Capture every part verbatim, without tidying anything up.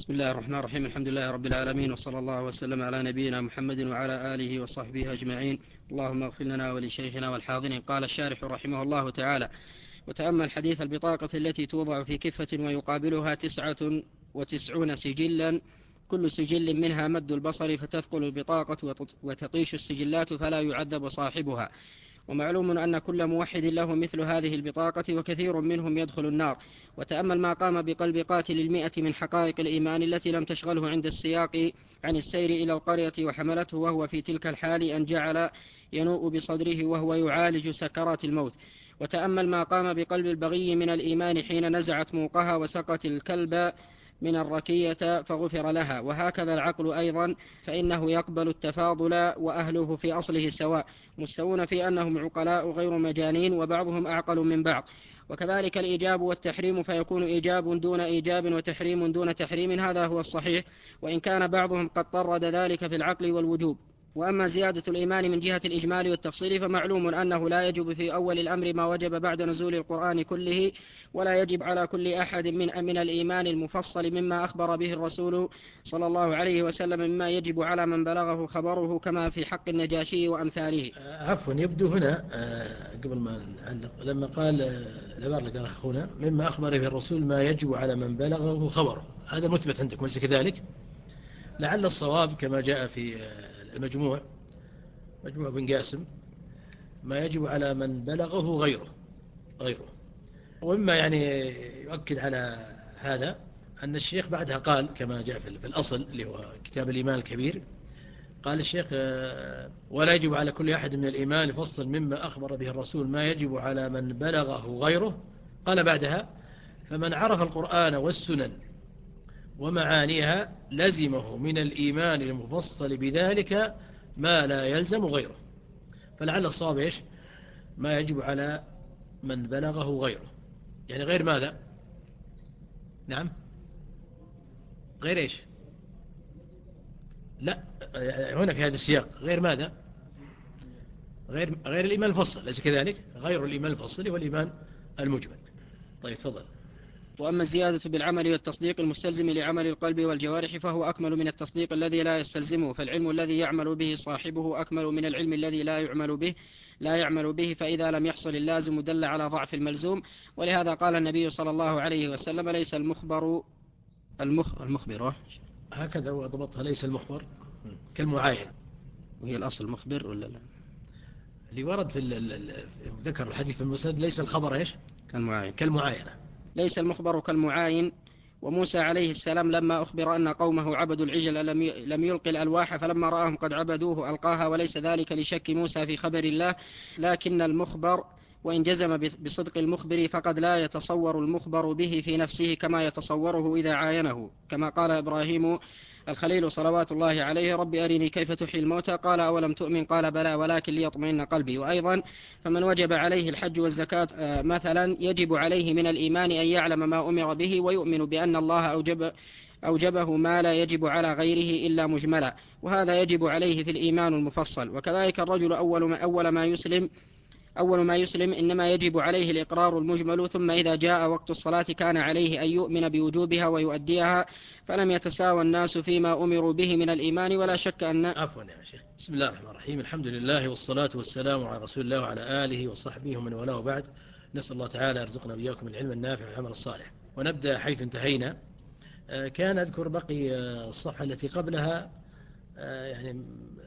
بسم الله الرحمن الرحيم. الحمد لله رب العالمين، وصلى الله وسلم على نبينا محمد وعلى آله وصحبه أجمعين. اللهم اغفر لنا ولشيخنا والحاضرين. قال الشارح رحمه الله تعالى: وتأمل حديث البطاقة التي توضع في كفة ويقابلها تسعة وتسعون سجلا، كل سجل منها مد البصر، فتثقل البطاقة وتطيش السجلات فلا يعذب صاحبها. ومعلوم أن كل موحد له مثل هذه البطاقة، وكثير منهم يدخل النار. وتأمل ما قام بقلب قاتل المئة من حقائق الإيمان التي لم تشغله عند السياق عن السير إلى القرية، وحملته وهو في تلك الحال أن جعل ينوء بصدره وهو يعالج سكرات الموت. وتأمل ما قام بقلب البغي من الإيمان حين نزعت موقها وسقت الكلب من الركية فغفر لها. وهكذا العقل أيضا، فإنه يقبل التفاضل، وأهله في أصله سواء، مستوون في أنهم عقلاء غير مجانين، وبعضهم أعقل من بعض. وكذلك الإيجاب والتحريم، فيكون إيجاب دون إيجاب وتحريم دون تحريم، هذا هو الصحيح، وإن كان بعضهم قد طرد ذلك في العقل والوجوب. وأما زيادة الإيمان من جهة الإجمال والتفصيل، فمعلوم أنه لا يجب في أول الأمر ما وجب بعد نزول القرآن كله، ولا يجب على كل أحد من من الإيمان المفصل مما أخبر به الرسول صلى الله عليه وسلم، مما يجب على من بلغه خبره، كما في حق النجاشي وأمثاله. عفوا، يبدو هنا قبل ما نعلق لما قال العبارة اللي قالها أخونا مما أخبر به الرسول ما يجب على من بلغه خبره، هذا مثبت عندكم ليس كذلك؟ لعل الصواب كما جاء في المجموع مجموع بن قاسم ما يجب على من بلغه غيره غيره ومما يعني يؤكد على هذا أن الشيخ بعدها قال كما جاء في الأصل اللي هو كتاب الإيمان الكبير، قال الشيخ: ولا يجب على كل أحد من الإيمان فصل مما أخبر به الرسول ما يجب على من بلغه غيره. قال بعدها: فمن عرف القرآن والسنن ومعانيها لزمه من الإيمان المفصل بذلك ما لا يلزم غيره. فلعل الصواب إيش؟ ما يجب على من بلغه غيره، يعني غير ماذا؟ نعم، غير إيش؟ لا، هنا في هذا السياق غير ماذا؟ غير غير الإيمان الفصل، ليس كذلك؟ غير الإيمان الفصل هو الإيمان المجمل. طيب تفضل. وأما الزيادة بالعمل والتصديق المستلزم لعمل القلب والجوارح، فهو أكمل من التصديق الذي لا يستلزمه، فالعلم الذي يعمل به صاحبه أكمل من العلم الذي لا يعمل به لا يعمل به فإذا لم يحصل اللازم دل على ضعف الملزوم. ولهذا قال النبي صلى الله عليه وسلم: ليس المخبر المخ المخبر هكذا هو ضبطها، ليس المخبر كالمعاين. وهي الأصل مخبر ولا لا؟ اللي ورد في ذكر الحديث في المسند ليس الخبر إيش؟ كالمعاين كالمعاينة. ليس المخبر كالمعاين. وموسى عليه السلام لما أخبر أن قومه عبدوا العجل لم يلقي الألواح، فلما رآهم قد عبدوه ألقاها، وليس ذلك لشك موسى في خبر الله، لكن المخبر وإن جزم بصدق المخبر فقد لا يتصور المخبر به في نفسه كما يتصوره إذا عاينه، كما قال إبراهيم الخليل صلوات الله عليه: رب أرني كيف تحيي الموتى، قال أولم تؤمن، قال بلى ولكن ليطمئن قلبي. وأيضا فمن وجب عليه الحج والزكاة مثلا يجب عليه من الإيمان أن يعلم ما أمر به، ويؤمن بأن الله أوجب أوجبه ما لا يجب على غيره إلا مجملا، وهذا يجب عليه في الإيمان المفصل. وكذلك الرجل أول ما, أول ما يسلم أول ما يسلم إنما يجب عليه الإقرار المجمل، ثم إذا جاء وقت الصلاة كان عليه أن يؤمن بوجوبها ويؤديها، فلم يتساوى الناس فيما أمروا به من الإيمان، ولا شك أن عفوا يا شيخ. بسم الله الرحمن الرحيم، الحمد لله والصلاة والسلام على رسول الله وعلى آله وصحبه ومن والاه، بعد. نسأل الله تعالى يرزقنا وإياكم العلم النافع والعمل الصالح. ونبدأ حيث انتهينا. كان أذكر بقي الصفحة التي قبلها يعني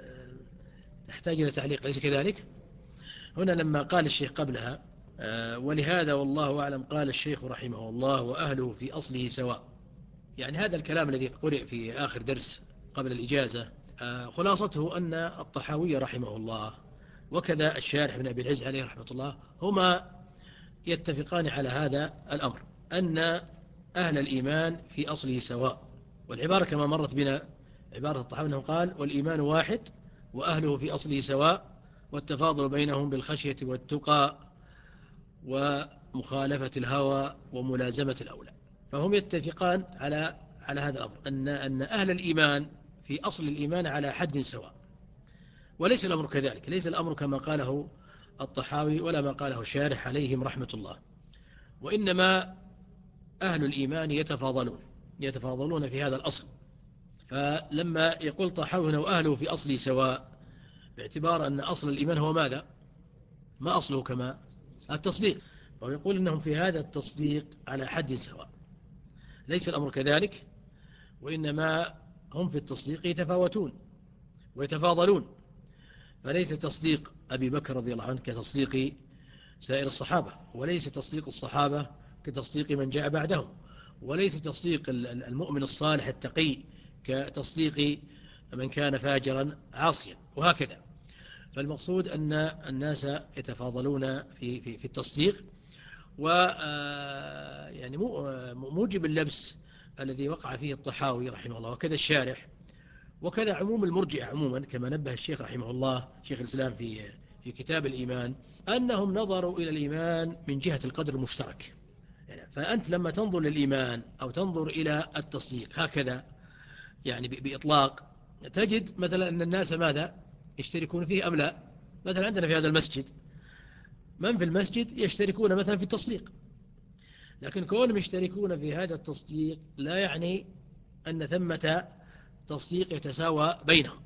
تحتاج إلى تعليق، ليس كذلك؟ هنا لما قال الشيخ قبلها: ولهذا والله أعلم قال الشيخ رحمه الله وأهله في أصله سواء، يعني هذا الكلام الذي قرئ في آخر درس قبل الإجازة خلاصته أن الطحاوي رحمه الله وكذا الشارح بن أبي العز عليه رحمة الله هما يتفقان على هذا الأمر، أن أهل الإيمان في أصله سواء. والعبارة كما مرت بنا عبارة الطحاوي أنه قال: والإيمان واحد وأهله في أصله سواء، والتفاضل بينهم بالخشية والتقى ومخالفة الهوى وملازمة الأولى. فهم يتفقان على على هذا الأمر، أن أن أهل الإيمان في أصل الإيمان على حد سواء. وليس الأمر كذلك، ليس الأمر كما قاله الطحاوي ولا ما قاله الشارح عليهم رحمة الله، وإنما أهل الإيمان يتفاضلون، يتفاضلون في هذا الأصل. فلما يقول طحاوي وأهله في أصله سواء، باعتبار أن أصل الإيمان هو ماذا؟ ما أصله كما التصديق، ويقول إنهم في هذا التصديق على حد سواء. ليس الأمر كذلك، وإنما هم في التصديق يتفاوتون ويتفاضلون. فليس تصديق أبي بكر رضي الله عنه كتصديق سائر الصحابة، وليس تصديق الصحابة كتصديق من جاء بعدهم، وليس تصديق المؤمن الصالح التقي كتصديق من كان فاجرا عاصيا، وهكذا. فالمقصود أن الناس يتفاضلون في في في التصديق، و يعني موجب اللبس الذي وقع فيه الطحاوي رحمه الله وكذا الشارح وكذا عموم المرجئة عموما، كما نبه الشيخ رحمه الله شيخ الإسلام في في كتاب الإيمان، أنهم نظروا إلى الإيمان من جهة القدر المشترك. يعني فأنت لما تنظر للإيمان أو تنظر إلى التصديق هكذا يعني بإطلاق، تجد مثلا أن الناس ماذا يشتركون فيه أم لا؟ مثلا عندنا في هذا المسجد من في المسجد يشتركون مثلا في التصديق، لكن كونهم يشتركون في هذا التصديق لا يعني أن ثمة تصديق يتساوى بينهم،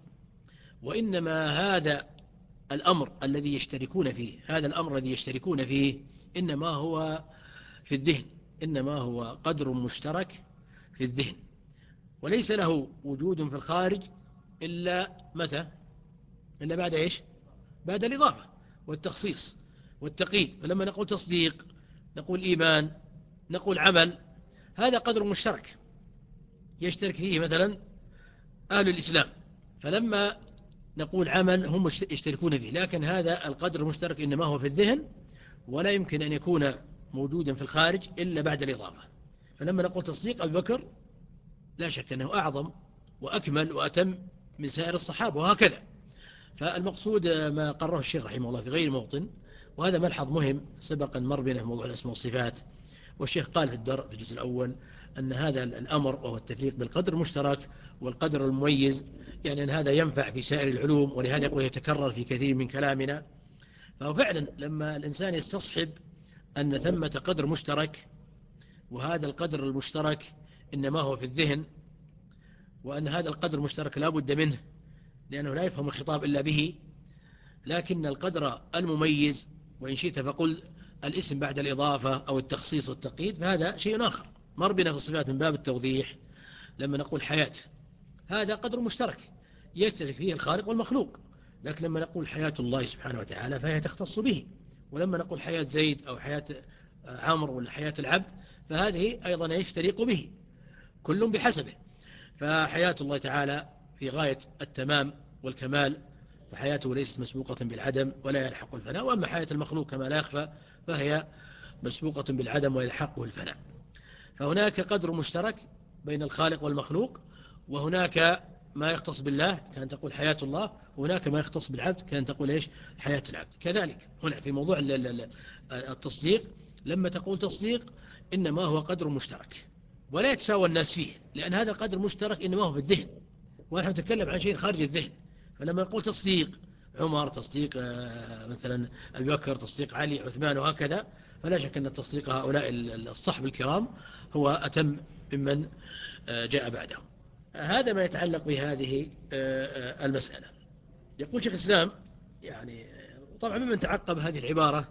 وإنما هذا الأمر الذي يشتركون فيه هذا الأمر الذي يشتركون فيه إنما هو في الذهن، إنما هو قدر مشترك في الذهن، وليس له وجود في الخارج إلا متى؟ إلا بعد إيش؟ بعد الإضافة والتخصيص والتقييد. فلما نقول تصديق، نقول إيمان، نقول عمل، هذا قدر مشترك يشترك فيه مثلا أهل الإسلام، فلما نقول عمل هم يشتركون فيه، لكن هذا القدر المشترك إنما هو في الذهن، ولا يمكن أن يكون موجودا في الخارج إلا بعد الإضافة. فلما نقول تصديق أبي بكر لا شك أنه أعظم وأكمل وأتم من سائر الصحابة، وهكذا. فالمقصود ما قرره الشيخ رحمه الله في غير موطن، وهذا ملحظ مهم سبق أن مر بنا في موضوع الأسماء والصفات. والشيخ قال في الدرء في الجزء الأول أن هذا الأمر وهو التفريق بالقدر المشترك والقدر المميز، يعني أن هذا ينفع في سائر العلوم، ولهذا يقول يتكرر في كثير من كلامنا. فهو فعلا لما الإنسان يستصحب أن ثمة قدر مشترك، وهذا القدر المشترك إنما هو في الذهن، وأن هذا القدر المشترك لا بد منه لأنه لا يفهم الخطاب إلا به، لكن القدر المميز وإن شئت فقل الاسم بعد الإضافة أو التخصيص والتقييد فهذا شيء آخر. مر بنا في الصفات من باب التوضيح لما نقول حياة، هذا قدر مشترك يشترك فيه الخالق والمخلوق، لكن لما نقول حياة الله سبحانه وتعالى فهي تختص به. ولما نقول حياة زيد أو حياة عمرو ولا حياة العبد فهذه أيضا يشترك به، كل بحسبه. فحياة الله تعالى في غاية التمام والكمال، فحياته ليست مسبوقة بالعدم ولا يلحق الفناء، وأما حياة المخلوق كما لا يخفى فهي مسبوقة بالعدم ويلحقه الفناء. فهناك قدر مشترك بين الخالق والمخلوق، وهناك ما يختص بالله كان تقول حياة الله، وهناك ما يختص بالعبد كان تقول إيش؟ حياة العبد. كذلك هنا في موضوع التصديق لما تقول تصديق إنما هو قدر مشترك ولا يتساوى الناس فيه، لأن هذا القدر المشترك إنما هو في الذهن، ونحن نتكلم عن شيء خارج الذهن. فلما نقول تصديق عمر، تصديق مثلا أبي بكر، تصديق علي، عثمان، وهكذا، فلا شك أن تصديق هؤلاء الصحب الكرام هو أتم ممن جاء بعدهم. هذا ما يتعلق بهذه المسألة. يقول شيخ الإسلام يعني طبعا ممن تعقب هذه العبارة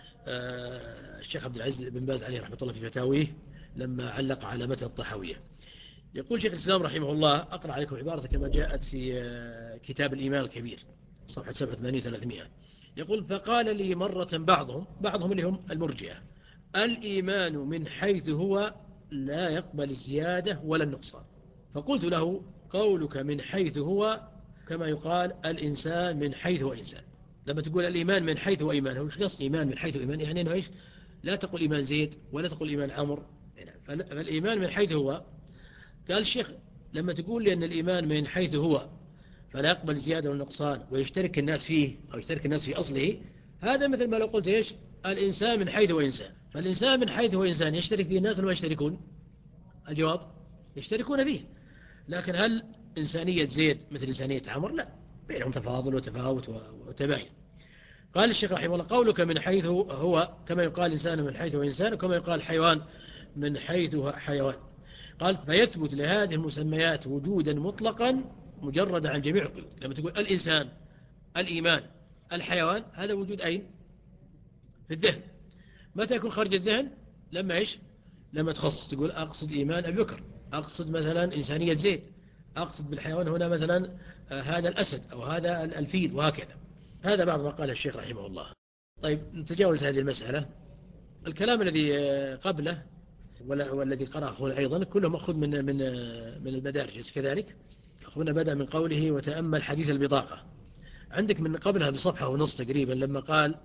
الشيخ عبد العزيز بن باز عليه رحمة الله في فتاويه لما علق على متن الطحاوية. يقول شيخ الإسلام رحمه الله، أقرأ عليكم عبارة كما جاءت في كتاب الإيمان الكبير صفحة سبعة وثمانين وثلاثمائة. يقول: فقال لي مرة بعضهم بعضهم اللي هم المرجئة: الإيمان من حيث هو لا يقبل الزيادة ولا النقصان. فقلت له: قولك من حيث هو كما يقال الإنسان من حيث هو إنسان. لما تقول الإيمان من حيث هو إيمان، هو قصد إيمان من حيث إيمان؟ يعني أنه إيش؟ لا تقول إيمان زيد ولا تقول إيمان عمر. فالإيمان من حيث هو، قال الشيخ لما تقول لي أن الإيمان من حيث هو فلا يقبل زيادة والنقصان ويشترك الناس فيه أو يشترك الناس في أصله، هذا مثل ما لو قلت إيش؟ الإنسان من حيث هو إنسان. فالإنسان من حيث هو إنسان يشترك فيه الناس ولا ما يشتركون؟ الجواب: يشتركون فيه. لكن هل إنسانية زيد مثل إنسانية عمر؟ لا، بينهم تفاضل وتفاوت وتباين. قال الشيخ رحمه الله: قولك من حيث هو كما يقال إنسان من حيث هو إنسان، وكما يقال حيوان من حيث هو حيوان. قال فيثبت لهذه المسميات وجودا مطلقا مجردا عن جميع القيود. لما تقول الإنسان، الإيمان، الحيوان، هذا وجود أين؟ في الذهن. متى يكون خارج الذهن؟ لما إيش؟ لما تخصص، تقول أقصد إيمان أبي بكر، أقصد مثلا إنسانية زيد، أقصد بالحيوان هنا مثلا آه هذا الأسد أو هذا الفيل، وهكذا. هذا بعض ما قاله الشيخ رحمه الله. طيب نتجاوز هذه المسألة. الكلام الذي قبله والذي قرأ أخونا أيضا كله مأخذ من من من المدارج كذلك. أخونا بدأ من قوله وتأمل حديث البطاقة. عندك من قبلها بصفحة ونص تقريبا لما قال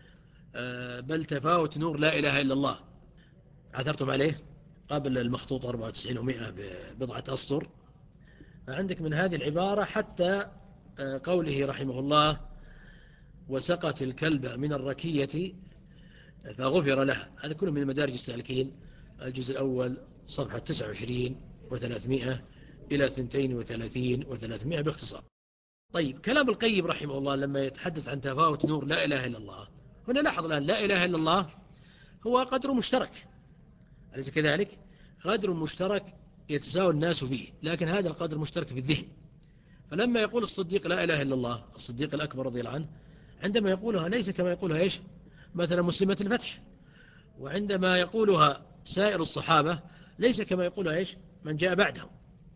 بل تفاوت نور لا إله إلا الله، عثرتم عليه قبل المخطوط أربعة وتسعين ومئة ببضعة أسطر. عندك من هذه العبارة حتى قوله رحمه الله وسقت الكلب من الركية فغفر لها. هذا كله من مدارج السالكين، الجزء الأول صفحة تسعة وعشرين وثلاثمائة إلى اثنتين وثلاثين وثلاثمائة باختصار. طيب كلام القيم رحمه الله لما يتحدث عن تفاوت نور لا إله إلا الله، هنا لاحظ الآن لا إله إلا الله هو قدر مشترك، أليس كذلك؟ قدر مشترك يتساوى الناس فيه، لكن هذا القدر مشترك في الذهن. فلما يقول الصديق لا إله إلا الله، الصديق الأكبر رضي الله عنه، عندما يقولها ليس كما يقولها إيش مثلا مسلمة الفتح، وعندما يقولها سائر الصحابة ليس كما يقولها إيش من جاء بعدهم.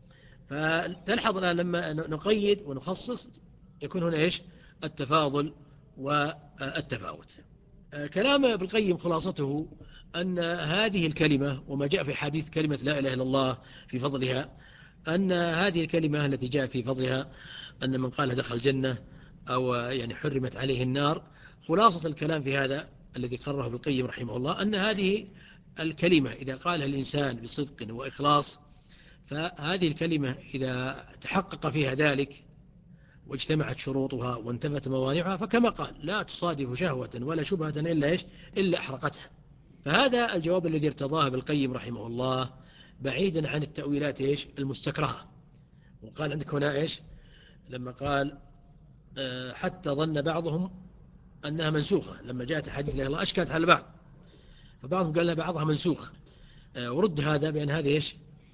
فتلحظ الآن لما نقيد ونخصص يكون هنا إيش التفاضل والتفاوت. كلام ابن القيم خلاصته أن هذه الكلمة وما جاء في حديث كلمة لا إله إلا الله في فضلها، أن هذه الكلمة التي جاء في فضلها أن من قال دخل الجنة أو يعني حرمت عليه النار. خلاصة الكلام في هذا الذي قرره ابن القيم رحمه الله أن هذه الكلمة إذا قالها الإنسان بصدق وإخلاص، فهذه الكلمة إذا تحقق فيها ذلك واجتمعت شروطها وانتفت موانعها، فكما قال لا تصادف شهوة ولا شبهة إلا إيش إلا أحرقتها. فهذا الجواب الذي ارتضاه ابن القيم رحمه الله بعيدا عن التأويلات إيش المستكرهة. وقال عندك هنا إيش لما قال أه حتى ظن بعضهم أنها منسوخة، لما جاءت حديث لا الله أشكلت على بعض، فبعضهم قال بعضها منسوخ. أه ورد هذا بأن هذه إيش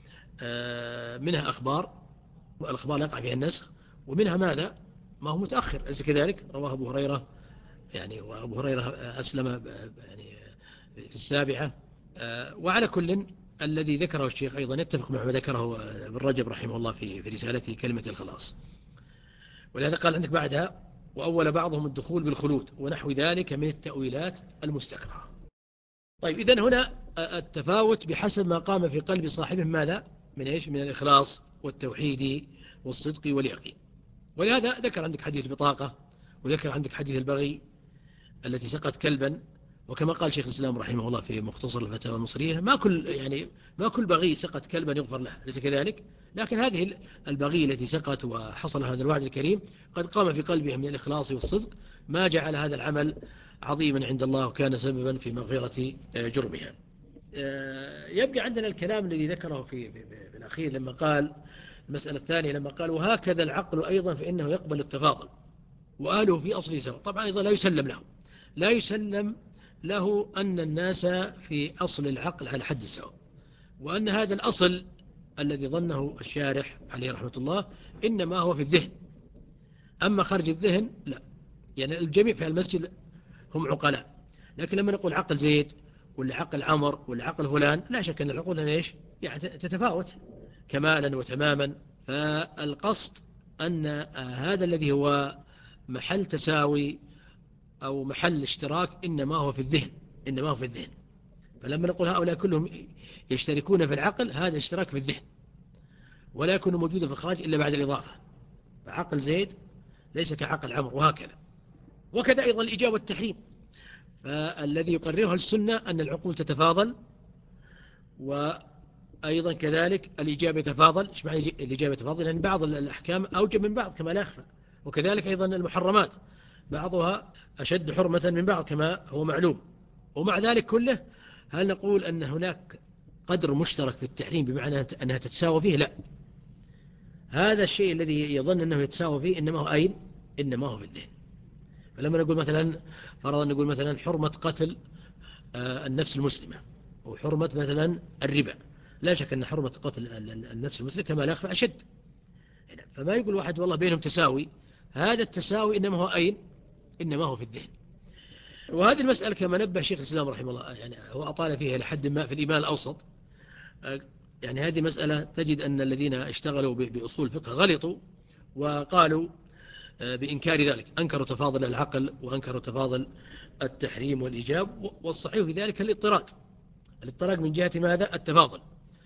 أه منها أخبار، والأخبار يقع فيها النسخ، ومنها ماذا ما هو متأخر، أليس كذلك؟ رواه أبو هريرة يعني، وأبو هريرة أسلم يعني في السابعة. وعلى كل الذي ذكره الشيخ أيضا يتفق مع ما ذكره ابن رجب رحمه الله في في رسالته كلمة الخلاص. ولهذا قال عندك بعدها وأول بعضهم الدخول بالخلود ونحو ذلك من التأويلات المستكرهة. طيب إذن هنا التفاوت بحسب ما قام في قلب صاحبه ماذا من إيش من الإخلاص والتوحيد والصدق واليقين. ولهذا ذكر عندك حديث البطاقة، وذكر عندك حديث البغي التي سقت كلبا. وكما قال شيخ الإسلام رحمه الله في مختصر الفتاوى المصرية ما كل يعني ما كل بغي سقت كلبا يغفر له، ليس كذلك؟ لكن هذه البغي التي سقت وحصل هذا الوعد الكريم قد قام في قلبها من الإخلاص والصدق ما جعل هذا العمل عظيما عند الله وكان سببا في مغفرة جرمها. يبقى عندنا الكلام الذي ذكره في, في, في الأخير لما قال المسألة الثانية لما قال وهكذا العقل أيضا فإنه يقبل التفاضل وأهله في أصله سواء. طبعا أيضا لا يسلم له لا يسلم له أن الناس في أصل العقل على حد السواء، وأن هذا الأصل الذي ظنه الشارح عليه رحمة الله إنما هو في الذهن، أما خارج الذهن لا. يعني الجميع في المسجد هم عقلاء، لكن لما نقول عقل زيد ولا عقل عمر ولا عقل فلان لا شك أن العقول هنا إيش يعني تتفاوت كمالا وتماما. فالقصد أن هذا الذي هو محل تساوي أو محل اشتراك إنما هو في الذهن إنما هو في الذهن. فلما نقول هؤلاء كلهم يشتركون في العقل هذا اشتراك في الذهن ولا يكون موجودا في الخارج إلا بعد الإضافة. فعقل زيد ليس كعقل عمر وهكذا. وكذا أيضا الإجابة والتحريم، فالذي يقررها السنة أن العقول تتفاضل، وأيضا كذلك الإجابة يتفاضل. إيش معنى الإجابة يتفاضل؟ لأن بعض الأحكام أوجب من بعض كما لا يخفى، وكذلك أيضا المحرمات بعضها أشد حرمة من بعض كما هو معلوم. ومع ذلك كله هل نقول أن هناك قدر مشترك في التحريم بمعنى أنها تتساوى فيه؟ لا، هذا الشيء الذي يظن أنه يتساوى فيه إنما هو أين؟ إنما هو في الذهن. فلما نقول مثلا فرضا نقول مثلا حرمة قتل النفس المسلمة وحرمة مثلا الربا، لا شك أن حرمة قتل النفس المسلم كما لا يخفى أشد. فما يقول واحد والله بينهم تساوي، هذا التساوي إنما هو أين؟ إنما هو في الذهن. وهذه المسألة كما نبه شيخ الإسلام رحمه الله، يعني هو أطال فيها لحد ما في الإيمان الأوسط. يعني هذه مسألة تجد أن الذين اشتغلوا بأصول الفقه غلطوا وقالوا بإنكار ذلك، أنكروا تفاضل العقل وأنكروا تفاضل التحريم والإيجاب، والصحيح في ذلك الاضطراد. الاضطراد من جهة ماذا؟ التفاضل.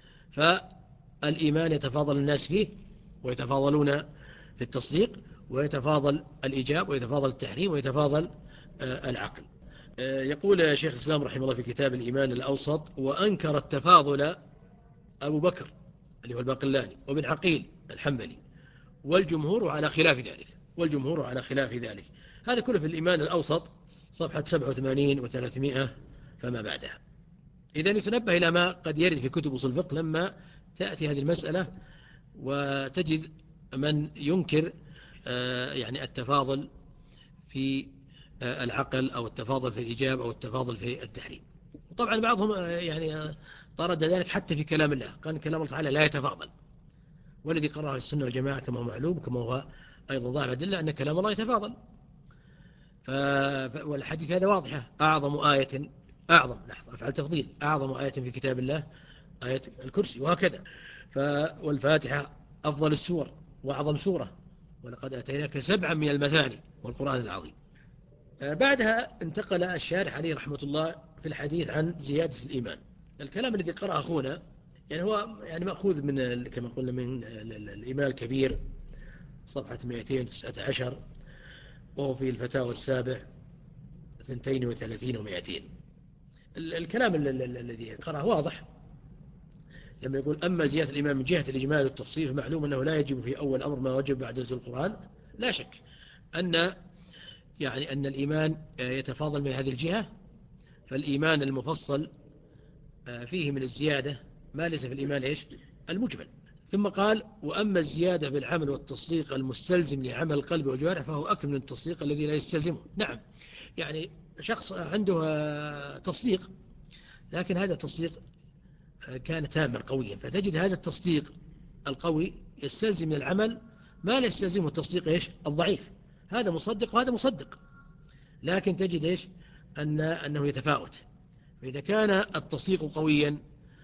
فالإيمان يتفاضل الناس فيه ويتفاضلون في التصديق، ويتفاضل الإيجاب ويتفاضل التحريم ويتفاضل العقل. يقول شيخ الإسلام رحمه الله في كتاب الإيمان الأوسط: وأنكر التفاضل أبو بكر اللي هو الباقلاني وابن عقيل الحنبلي، والجمهور على خلاف ذلك، والجمهور على خلاف ذلك. هذا كله في الإيمان الأوسط صفحة سبعة وثمانين وثلاثمائة فما بعدها. إذن يتنبه إلى ما قد يرد في كتب أصول الفقه لما تأتي هذه المسألة وتجد من ينكر يعني التفاضل في العقل أو التفاضل في الإيجاب أو التفاضل في التحريم. وطبعا بعضهم يعني طرد ذلك حتى في كلام الله، قال كلام الله تعالى لا يتفاضل، والذي قرأه السنة والجماعة كما هو معلوم كما هو أيضا ظاهر الأدلة أن كلام الله يتفاضل. ف... والحديث هذا واضحة: أعظم آية أعظم لحظة أفعل تفضيل أعظم آية في كتاب الله آية الكرسي، وهكذا. ف... والفاتحة أفضل السور وأعظم سورة، ولقد أتيناك سبعا من المثاني والقرآن العظيم. بعدها انتقل الشارح عليه رحمة الله في الحديث عن زيادة الإيمان. الكلام الذي قرأ أخونا يعني هو يعني مأخوذ من كما قلنا من الإيمان الكبير صفحة مئتين وتسعة عشر، وهو في الفتاوى السابع اثنتين وثلاثين ومئتين. الكلام الذي قرأه واضح لما يقول: أما زيادة الإيمان من جهة الإجمال والتفصيل فمعلوم أنه لا يجب في أول أمر ما وجب بعد نزول القرآن. لا شك أن يعني أن الإيمان يتفاضل من هذه الجهة، فالإيمان المفصل فيه من الزيادة ما ليس في الإيمان إيش؟ المجمل. ثم قال: وأما الزيادة بالعمل والتصديق المستلزم لعمل القلب والجوارح فهو أكمل من التصديق الذي لا يستلزمه. نعم، يعني شخص عنده تصديق لكن هذا التصديق كان تاما قويا، فتجد هذا التصديق القوي يستلزم من العمل ما لا يستلزمه التصديق إيش؟ الضعيف. هذا مصدق وهذا مصدق، لكن تجد إيش؟ أن أنه يتفاوت. فإذا كان التصديق قويا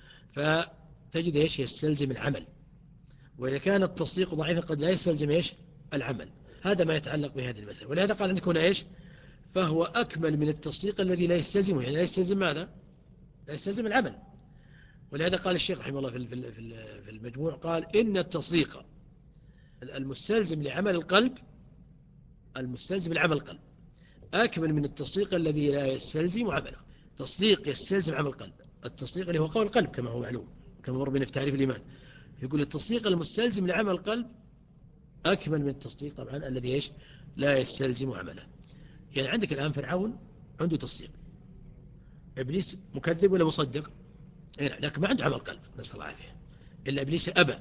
فتجد إيش؟ يستلزم العمل، وإذا كان التصديق ضعيفا قد لا يستلزم إيش؟ العمل. هذا ما يتعلق بهذه المسألة. ولهذا قال عندك هنا إيش؟ فهو أكمل من التصديق الذي لا يستلزمه، يعني لا يستلزم ماذا؟ لا يستلزم العمل. ولهذا قال الشيخ رحمه الله في المجموع قال: إن التصديق المستلزم لعمل القلب المستلزم لعمل القلب أكمل من التصديق الذي لا يستلزم عمله. تصديق يستلزم عمل القلب، التصديق اللي هو قول القلب كما هو معلوم كما مر بنا في تعريف الإيمان. يقول التصديق المستلزم لعمل القلب أكمل من التصديق طبعا الذي إيش؟ لا يستلزم عمله. يعني عندك الآن فرعون عنده تصديق، إبليس مكذب ولا مصدق؟ لكن ما عنده عمل قلب، نسأل الله العافية. إلا إبليس أبى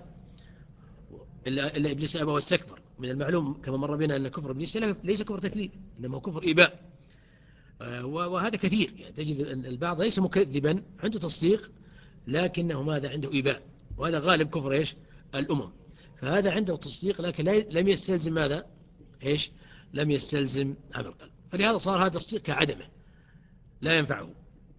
إلا, إلا إبليس أبى واستكبر. من المعلوم كما مر بنا أن كفر إبليس ليس كفر تكذيب، إنما هو كفر إباء، وهذا كثير. يعني تجد البعض ليس مكذبا عنده تصديق لكنه ماذا؟ عنده إباء، وهذا غالب كفر إيش؟ الأمم. فهذا عنده تصديق لكن لم يستلزم ماذا؟ إيش؟ لم يستلزم عمل القلب، فلهذا صار هذا التصديق كعدمه لا ينفعه.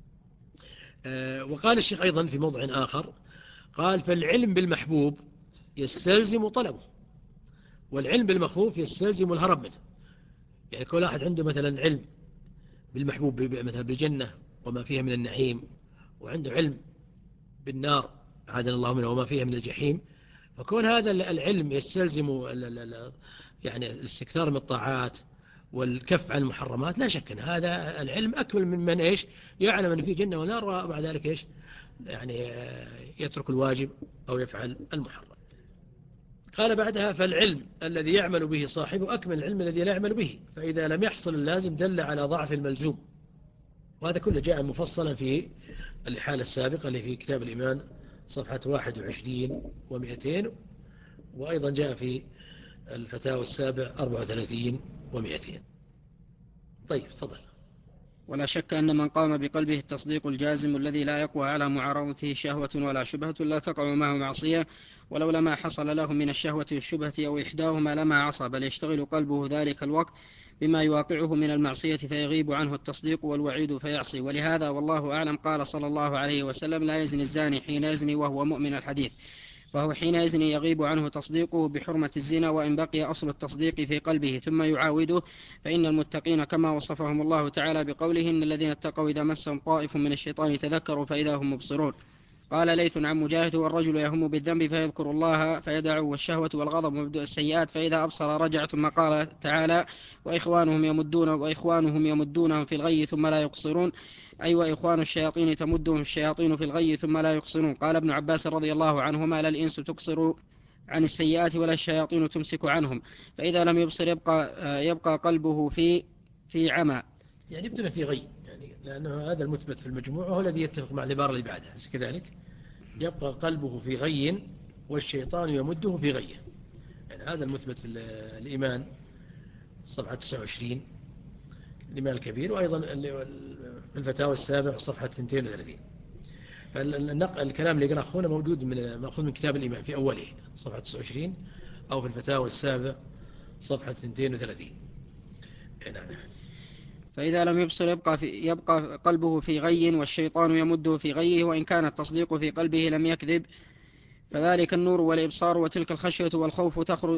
وقال الشيخ أيضا في موضع آخر قال: فالعلم بالمحبوب يستلزم طلبه، والعلم بالمخوف يستلزم الهرب منه. يعني كل واحد عنده مثلا علم بالمحبوب مثلا بالجنة وما فيها من النعيم، وعنده علم بالنار عادنا الله منه وما فيها من الجحيم، فكون هذا العلم يستلزم يعني الاستكثار من الطاعات والكف عن المحرمات، لا شك أن هذا العلم أكمل من من إيش؟ يعلم أن في جنة ونار ومع ذلك إيش؟ يعني يترك الواجب أو يفعل المحرم. قال بعدها: فالعلم الذي يعمل به صاحبه أكمل العلم الذي لا يعمل به، فإذا لم يحصل اللازم دل على ضعف الملزوم. وهذا كله جاء مفصلا في الحالة السابقة اللي في كتاب الإيمان صفحة واحد وعشرين ومئتين، وأيضا جاء في الفتاوى السابع أربعة وثلاثين ومئتين. طيب، تفضل. ولا شك أن من قام بقلبه التصديق الجازم الذي لا يقوى على معارضته شهوة ولا شبهة لا تقع معه معصية، ولولا ما حصل له من الشهوة والشبهة أو إحداهما لما عصى، بل يشتغل قلبه ذلك الوقت بما يواقعه من المعصية فيغيب عنه التصديق والوعيد فيعصي. ولهذا والله أعلم قال صلى الله عليه وسلم: لا يزني الزاني حين يزني وهو مؤمن الحديث، فهو حينئذ يغيب عنه تصديقه بحرمة الزنا، وإن بقي أصل التصديق في قلبه ثم يعاوده. فإن المتقين كما وصفهم الله تعالى بقوله: إن الذين اتقوا إذا مسهم طائف من الشيطان تذكروا فإذا هم مبصرون. قال ليث عن مجاهد: والرجل يهم بالذنب فيذكر الله فيدعه، والشهوة والغضب مبدأ السيئات، فإذا أبصر رجع. ثم قال تعالى: وإخوانهم يمدون وإخوانهم يمدونهم في الغي ثم لا يقصرون، أي وإخوان الشياطين تمدهم الشياطين في الغي ثم لا يقصرون. قال ابن عباس رضي الله عنهما: لا الإنس تقصر عن السيئات ولا الشياطين تمسك عنهم، فإذا لم يبصر يبقى, يبقى قلبه في في عمى. يعني يبدون في غي، يعني لأنه هذا المثبت في المجموع وهو الذي يتفق مع العبارة اللي بعدها كذلك، يبقى قلبه في غي والشيطان يمده في غيه. يعني هذا المثبت في الإيمان صفحة تسعة وعشرين الإيمان الكبير، وأيضا في الفتاوى السابع صفحة اثنين وثلاثين. فالكلام اللي قرأ أخونا موجود من مأخوذ من كتاب الإيمان في أوله صفحة تسعة وعشرين، أو في الفتاوى السابع صفحة اثنين وثلاثين. نعم. فإذا لم يبصر يبقى, في يبقى قلبه في غي والشيطان يمده في غيه، وإن كان التصديق في قلبه لم يكذب، فذلك النور والإبصار وتلك الخشية والخوف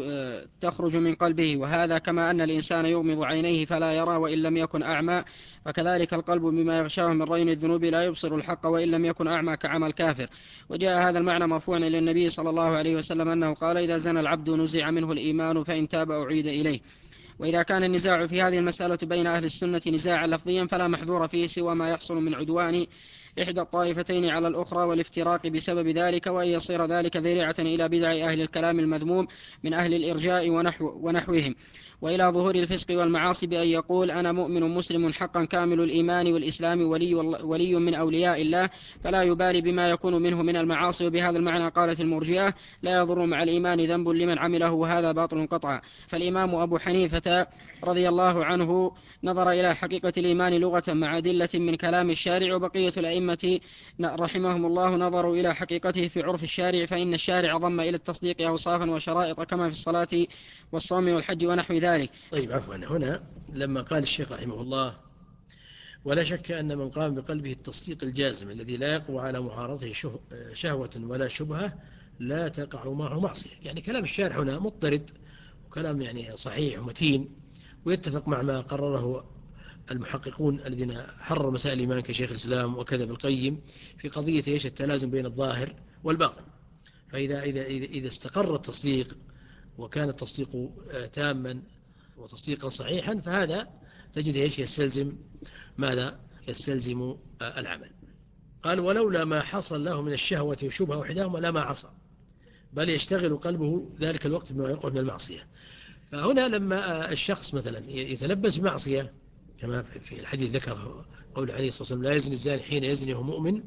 تخرج من قلبه. وهذا كما أن الإنسان يغمض عينيه فلا يرى وإن لم يكن أعمى، فكذلك القلب بما يغشاه من رين الذنوب لا يبصر الحق وإن لم يكن أعمى كعمى الكافر. وجاء هذا المعنى مرفوعا إلى النبي صلى الله عليه وسلم أنه قال: إذا زنى العبد نزع منه الإيمان فإن تاب أعيد إليه. وإذا كان النزاع في هذه المسألة بين أهل السنة نزاعا لفظيا فلا محذور فيه سوى ما يحصل من عدوان إحدى الطائفتين على الأخرى والافتراق بسبب ذلك، وأن يصير ذلك ذريعة إلى بدع أهل الكلام المذموم من أهل الإرجاء ونحو ونحوهم، وإلى ظهور الفسق والمعاصي، بأن يقول: أنا مؤمن مسلم حقا كامل الإيمان والإسلام ولي, ولي من أولياء الله، فلا يبالي بما يكون منه من المعاصي. وبهذا المعنى قالت المرجئة: لا يضر مع الإيمان ذنب لمن عمله، وهذا باطل قطعا. فالإمام أبو حنيفة رضي الله عنه نظر إلى حقيقة الإيمان لغة مع أدلة من كلام الشارع، وبقية الأئمة رحمهم الله نظروا إلى حقيقته في عرف الشارع، فإن الشارع ضم إلى التصديق أوصافا وشرائط كما في الصلاة والصوم والحج ونحو ذلك. طيب عفوا، هنا لما قال الشيخ رحمه الله: ولا شك أن من قام بقلبه التصديق الجازم الذي لا يقوى على معارضته شهوة ولا شبهة لا تقع معه معصية. يعني كلام الشارع هنا مضطرد، وكلام يعني صحيح ومتين، ويتفق مع ما قرره المحققون الذين حرروا مسائل الإيمان كشيخ الإسلام وكذا ابن القيم في قضية إيش التلازم بين الظاهر والباطن. فإذا إذا إذا إذا استقر التصديق وكان التصديق تاما وتصديقا صحيحا، فهذا تجد إيش يستلزم ماذا؟ يستلزم العمل. قال: ولولا ما حصل له من الشهوة وشبهة وحداهما لما عصى، بل يشتغل قلبه ذلك الوقت بما يقع من المعصية. فهنا لما الشخص مثلا يتلبس بمعصية كما في الحديث ذكر قول عليه الصلاة والسلام: لا يزني الزاني حين يزني وهو مؤمن،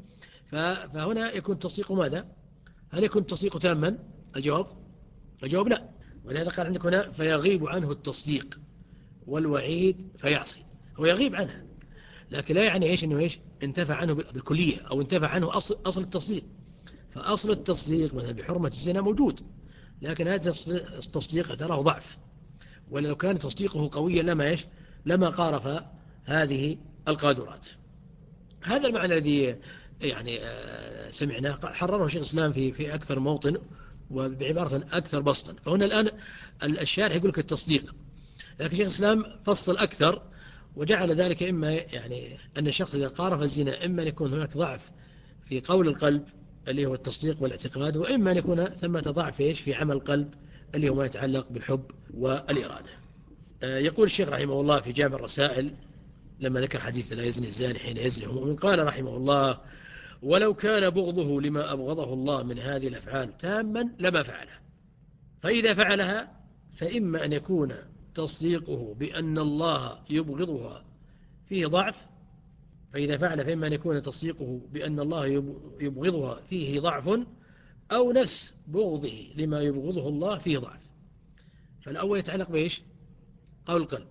فهنا يكون تصديقه ماذا؟ هل يكون تصديقه تاما؟ الجواب الجواب لا. ولهذا قال عندك هنا: فيغيب عنه التصديق والوعيد فيعصي. هو يغيب عنها، لكن لا يعني إيش إنه إيش انتفع عنه بالكلية أو انتفع عنه أصل, أصل التصديق. فأصل التصديق مثلا بحرمة الزنا موجود، لكن هذا التصديق تراه ضعف، ولو كان تصديقه قويا لما إيش لما قارف هذه القادرات. هذا المعنى الذي يعني سمعناه حرره شيخ الإسلام في في أكثر موطن وبعبارة أكثر بسطا. فهنا الآن الشارح يقول لك التصديق، لكن شيخ الإسلام فصل أكثر وجعل ذلك إما يعني أن الشخص إذا قارف الزنا إما أن يكون هناك ضعف في قول القلب اللي هو التصديق والاعتقاد، وإما أن يكون ثمة ضعف إيش في عمل القلب اللي هو ما يتعلق بالحب والإرادة. يقول الشيخ رحمه الله في جامع الرسائل لما ذكر حديث لا يزني الزاني حين يزني وهو مؤمن، قال رحمه الله: ولو كان بغضه لما أبغضه الله من هذه الأفعال تاما لما فعلها، فإذا فعلها فإما أن يكون تصديقه بأن الله يبغضها فيه ضعف، فإذا فعل فإما أن يكون تصديقه بأن الله يبغضها فيه ضعف، أو نفس بغضه لما يبغضه الله فيه ضعف. فالأول يتعلق بإيش؟ قول القلب،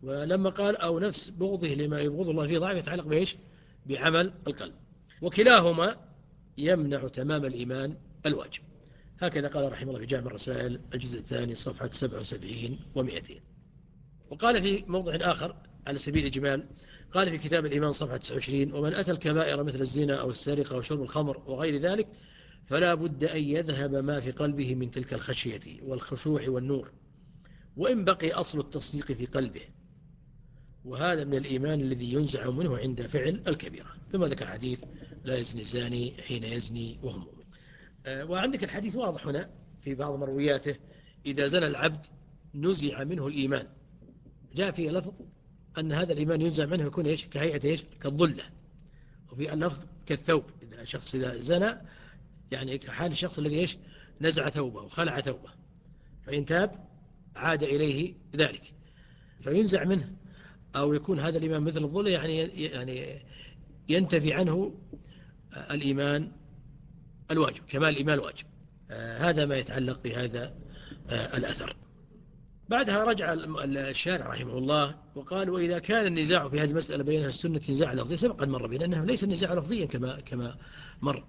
ولما قال أو نفس بغضه لما يبغض الله فيه ضعف يتعلق بإيش؟ بعمل القلب، وكلاهما يمنع تمام الإيمان الواجب. هكذا قال رحمه الله في جامع الرسائل الجزء الثاني صفحة سبعة وسبعين ومئتين. وقال في موضع آخر على سبيل الإجمال، قال في كتاب الإيمان صفحة تسعة وعشرين: ومن أتى الكبائر مثل الزنا أو السرقة أو شرب الخمر وغير ذلك فلا بد أن يذهب ما في قلبه من تلك الخشية والخشوع والنور، وإن بقي أصل التصديق في قلبه، وهذا من الإيمان الذي ينزع منه عند فعل الكبيرة. ثم ذكر حديث: لا يزني الزاني حين يزني وهو مؤمن. وعندك الحديث واضح هنا في بعض مروياته: إذا زنى العبد نزع منه الإيمان. جاء فيه لفظ أن هذا الإيمان ينزع منه يكون إيش؟ كهيئة إيش؟ كالظلة. وفي اللفظ كالثوب، إذا شخص إذا زنى يعني كحال الشخص الذي إيش؟ نزع ثوبه وخلع ثوبه، فإن تاب عاد إليه ذلك، فينزع منه أو يكون هذا الإيمان مثل الظلة، يعني يعني ينتفي عنه الإيمان الواجب، كمال الإيمان الواجب. هذا ما يتعلق بهذا الأثر. بعدها رجع الشارع رحمه الله وقال: وإذا كان النزاع في هذه المسألة بينها السنة نزاع لفظي، سبق مر بنا أنه ليس النزاع لفظيا كما كما مر،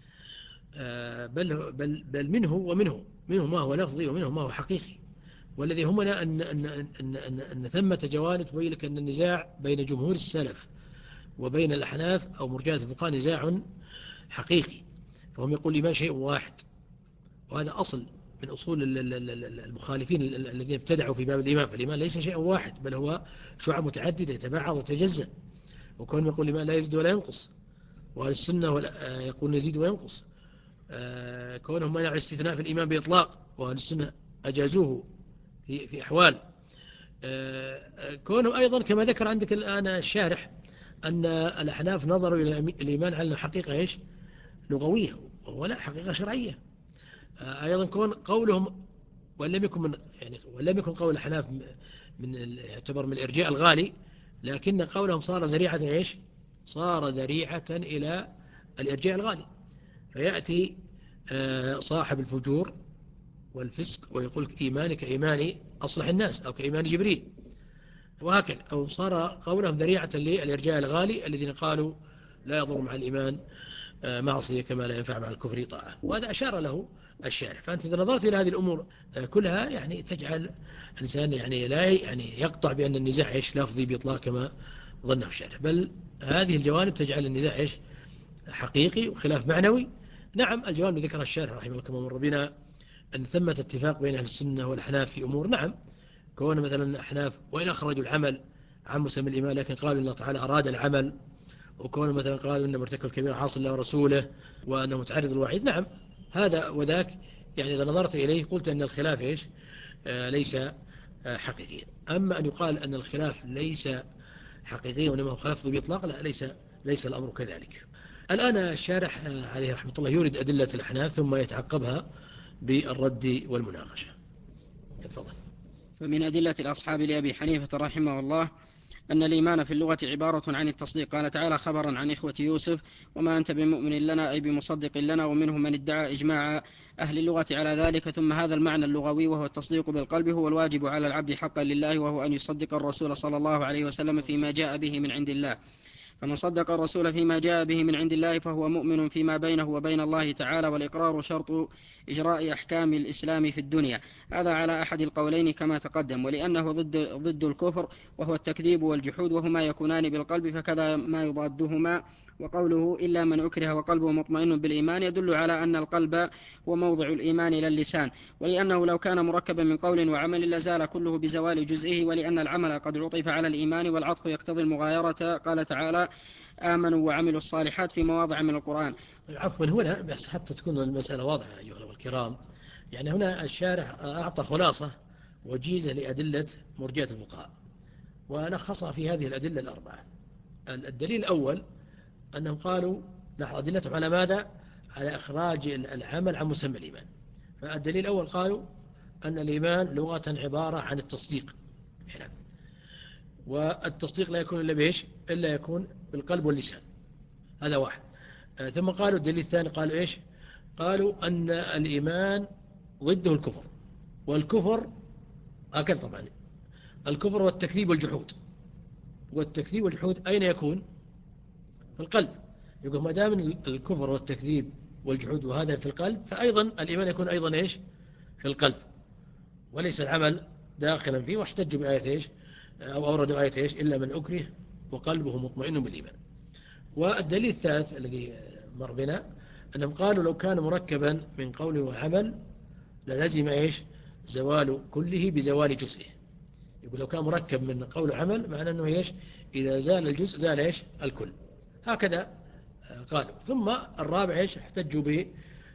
بل بل بل منه ومنه منه ما هو لفظي ومنه ما هو حقيقي. والذي همنا أن أن أن أن, أن ثمة جوانب تبين لك أن النزاع بين جمهور السلف وبين الأحناف أو مرجئة الفقهاء نزاع حقيقي، فهم يقول الإيمان شيء واحد، وهذا أصل من أصول المخالفين الذين ابتدعوا في باب الإيمان. فالإيمان ليس شيء واحد، بل هو شعب متعددة يتبعض وتجزأ. وكون يقول الإيمان لا يزيد ولا ينقص، وأهل السنة يقول يزيد وينقص. كونهم منعوا الاستثناء في الإيمان بإطلاق، وأهل السنة أجازوه في في أحوال. كونهم أيضا كما ذكر عندك الآن الشارح أن الأحناف نظروا إلى الإيمان على حقيقة إيش؟ لغوية، ولا حقيقة شرعية. أيضا كون قولهم ولم يكن من يعني ولم يكن قول الأحناف من يعتبر من الإرجاء الغالي، لكن قولهم صار ذريعة إيش؟ صار ذريعة إلى الإرجاء الغالي. فيأتي صاحب الفجور والفسق ويقول إيماني كإيماني أصلح الناس أو كإيمان جبريل، وهكذا. أو صار قولهم ذريعة للإرجاء الغالي الذين قالوا لا يضر مع الإيمان معصية كما لا ينفع مع الكفر طاعة، وهذا أشار له الشارع. فأنت إذا نظرت إلى هذه الأمور كلها يعني تجعل الإنسان يعني لا يعني يقطع بأن النزاع إيش لفظي بإطلاق كما ظنه الشارع، بل هذه الجوانب تجعل النزاع إيش حقيقي وخلاف معنوي. نعم الجوانب ذكرها الشارع رحمه الله كما مر بنا أن ثمة اتفاق بين أهل السنة والأحناف في أمور. نعم كون مثلا الأحناف وإن أخرجوا العمل عن مسمى الإيمان لكن قالوا الله تعالى أراد العمل، وكون مثلا قالوا أن مرتكب الكبير عاصي الله ورسوله وأنه متعرض للوعيد. نعم هذا وذاك يعني إذا نظرت إليه قلت أن الخلاف إيش آه ليس آه حقيقيا. أما أن يقال أن الخلاف ليس حقيقيا وإنما هو خلاف بإطلاق، لا، ليس ليس الأمر كذلك. الآن الشارح آه عليه رحمة الله يورد أدلة الأحناف ثم يتعقبها بالرد والمناقشة. تفضل. فمن أدلة الأصحاب لأبي حنيفة رحمه الله أن الإيمان في اللغة عبارة عن التصديق. قال تعالى خبرا عن إخوة يوسف: وما أنت بمؤمن لنا أي بمصدق لنا. ومنهم من ادعى إجماع أهل اللغة على ذلك. ثم هذا المعنى اللغوي وهو التصديق بالقلب هو الواجب على العبد حقا لله، وهو أن يصدق الرسول صلى الله عليه وسلم فيما جاء به من عند الله. فمن صدق الرسول فيما جاء به من عند الله فهو مؤمن فيما بينه وبين الله تعالى، والإقرار شرط إجراء أحكام الإسلام في الدنيا. هذا على أحد القولين كما تقدم، ولأنه ضد, ضد الكفر وهو التكذيب والجحود، وهما يكونان بالقلب فكذا ما يضادهما. وقوله إلا من أكره وقلبه مطمئن بالإيمان يدل على أن القلب هو موضع الإيمان لا اللسان، ولأنه لو كان مركبا من قول وعمل لزال كله بزوال جزئه، ولأن العمل قد عطف على الإيمان والعطف يقتضي المغايرة. قال تعالى آمنوا وعملوا الصالحات في مواضع من القرآن. عفوا هنا بس حتى تكون المسألة واضحة أيها الكرام، يعني هنا الشارح أعطى خلاصة وجيزة لأدلة مرجئة الفقهاء ولخصها في هذه الأدلة الأربعة. الدليل الأول أنهم قالوا لاحظ أدلتهم على ماذا؟ على إخراج العمل عن مسمى الإيمان. فالدليل الأول قالوا أن الإيمان لغة عبارة عن التصديق هنا، والتصديق لا يكون إلا بإيش؟ إلا يكون بالقلب واللسان. هذا واحد. ثم قالوا الدليل الثاني قالوا إيش؟ قالوا أن الإيمان ضده الكفر، والكفر أكل طبعا الكفر والتكذيب والجحود. والتكذيب والجحود أين يكون؟ في القلب. يقول ما دام الكفر والتكذيب والجحود وهذا في القلب، فأيضا الإيمان يكون أيضا إيش؟ في القلب، وليس العمل داخلا فيه. واحتجوا بآية إيش؟ أو أوردوا آية إيش؟ إلا من أكره وقلبه مطمئن بالإيمان. والدليل الثالث الذي مر بنا أنهم قالوا لو كان مركبا من قول وعمل للزم إيش؟ زوال كله بزوال جزئه. يقول لو كان مركب من قول وعمل معنى أنه إيش؟ إذا زال الجزء زال إيش؟ الكل. هكذا قالوا. ثم الرابع إيش؟ احتجوا به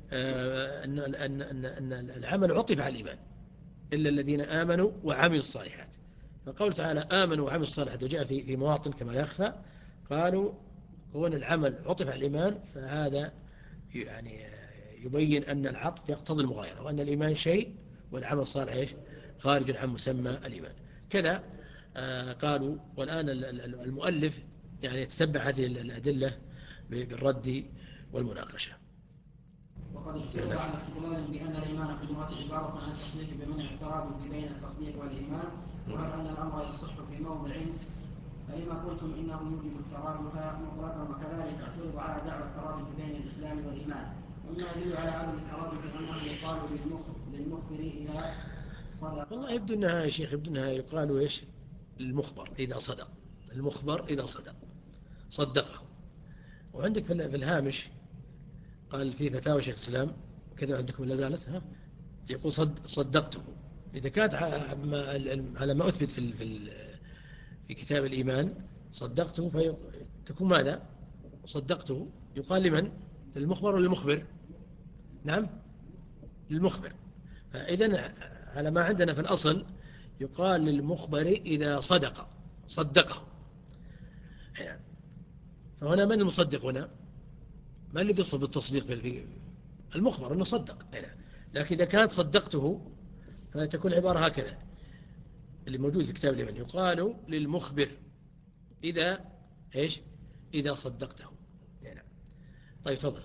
أن, أن, أن, أن العمل عطف على الإيمان إلا الذين آمنوا وعملوا الصالحات. فقول تعالى آمنوا وعملوا الصالحات وجاء في في مواطن كما لا يخفى، قالوا هو أن العمل عطف على الإيمان، فهذا يعني يبين أن العطف يقتضي المغايرة، وأن الإيمان شيء والعمل الصالح إيش؟ خارج عن مسمى الإيمان. كذا قالوا. والآن المؤلف يعني يتتبع هذه الأدلة بالرد والمناقشة. وقد اختلف على استدلال بأن الإيمان في اللغة عبارة عن التصديق بمنع الترادف بين التصديق والإيمان، وهل أن الأمر يصح في موضع فلما قلتم إنه يوجب الترادف مطلقا، وكذلك اعترض على دعوى الترادف بين الإسلام والإيمان. ومما يدل على عدم الترادف أنه يقال للمخبر إذا صدق. والله يبدو أنها يا شيخ يبدو أنها يقال إيش؟ المخبر إذا صدق. المخبر إذا صدق صدقه. وعندك في الهامش قال في فتاوى شيخ الإسلام كذا عندكم لا زالت ها يقول صد صدقته. إذا كانت على ما أثبت في في في كتاب الإيمان صدقته فتكون ماذا؟ صدقته يقال لمن؟ للمخبر ولا للمخبر؟ نعم للمخبر. فإذا على ما عندنا في الأصل يقال للمخبر إذا صدق صدقه. فهنا من المصدق هنا؟ ما الذي يصل بالتصديق في المخبر أنه صدق هنا. لكن إذا كانت صدقته فتكون العبارة هكذا اللي موجود في كتاب الإيمان يقال للمخبر إذا إيش؟ إذا صدقته. يعني. طيب تفضل.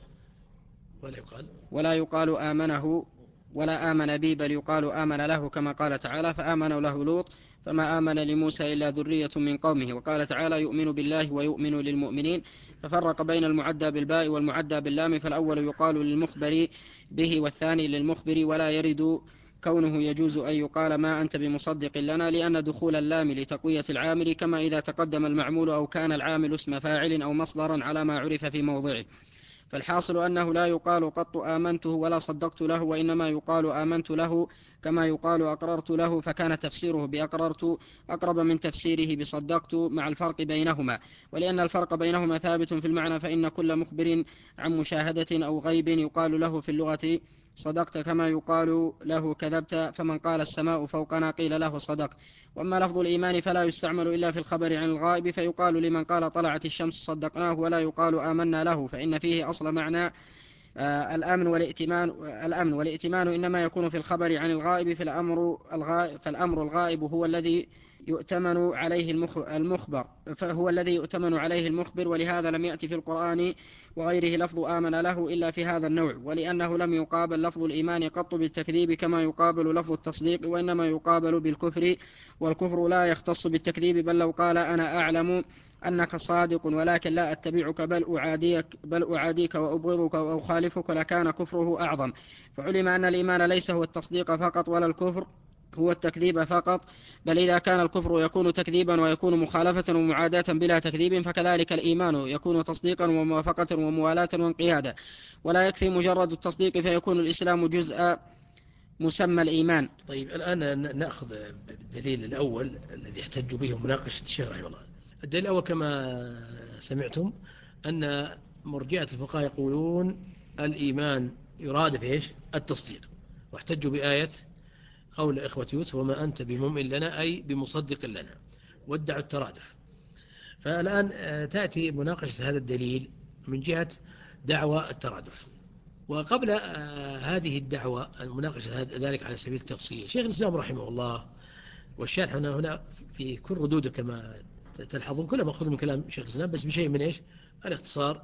ولا يقال ولا يقال آمنه ولا آمن بي، بل يقال آمن له، كما قال تعالى فآمن له لوط فما آمن لموسى إلا ذرية من قومه. وقال تعالى يؤمن بالله ويؤمن للمؤمنين، ففرق بين المعدى بالباء والمعدى باللام، فالأول يقال للمخبر به والثاني للمخبر. ولا يرد كونه يجوز أن يقال ما أنت بمصدق لنا، لأن دخول اللام لتقوية العامل كما إذا تقدم المعمول أو كان العامل اسم فاعل أو مصدرا على ما عرف في موضعه. فالحاصل أنه لا يقال قط آمنته ولا صدقت له، وإنما يقال آمنت له كما يقال أقررت له، فكان تفسيره بأقررت أقرب من تفسيره بصدقت مع الفرق بينهما. ولأن الفرق بينهما ثابت في المعنى، فإن كل مخبر عن مشاهدة أو غيب يقال له في اللغة صدقت كما يقال له كذبت، فمن قال السماء فوقنا قيل له صدقت. وأما لفظ الإيمان فلا يستعمل إلا في الخبر عن الغائب، فيقال لمن قال طلعت الشمس صدقناه، ولا يقال آمنا له، فإن فيه أصل معنى آه الأمن والائتمان. الأمن والائتمان إنما يكون في الخبر عن الغائب، في الأمر الغائب فالأمر الغائب هو الذي يؤتمن عليه المخبر فهو الذي يؤتمن عليه المخبر. ولهذا لم يأتي في القرآن وغيره لفظ آمن له إلا في هذا النوع، ولأنه لم يقابل لفظ الإيمان قط بالتكذيب كما يقابل لفظ التصديق، وإنما يقابل بالكفر، والكفر لا يختص بالتكذيب. بل لو قال أنا أعلم أنك صادق ولكن لا أتبعك بل أعاديك, بل أعاديك وأبغضك وأخالفك لكان كفره أعظم. فعلم أن الإيمان ليس هو التصديق فقط ولا الكفر هو التكذيب فقط، بل إذا كان الكفر يكون تكذيبا ويكون مخالفة ومعاداة بلا تكذيب، فكذلك الإيمان يكون تصديقا وموافقة وموالاة وانقيادا. ولا يكفي مجرد التصديق فيكون الإسلام جزء مسمى الإيمان. طيب الآن نأخذ الدليل الأول الذي يحتج به مناقشة الشيخ رحمه الله. الدليل الأول كما سمعتم أن مرجئة الفقهاء يقولون الإيمان يراد في إيش؟ التصديق، واحتجوا بآية قول إخوة يوسف وما أنت بمؤمن لنا أي بمصدق لنا، وادعوا الترادف. فالآن تأتي مناقشة هذا الدليل من جهة دعوى الترادف. وقبل هذه الدعوة المناقشة ذلك على سبيل التفصيل، شيخ الإسلام رحمه الله والشارح هنا هنا في كل ردوده كما تلحظون كلما أخذ من كلام شيخ الإسلام بس بشيء من إيش؟ الاختصار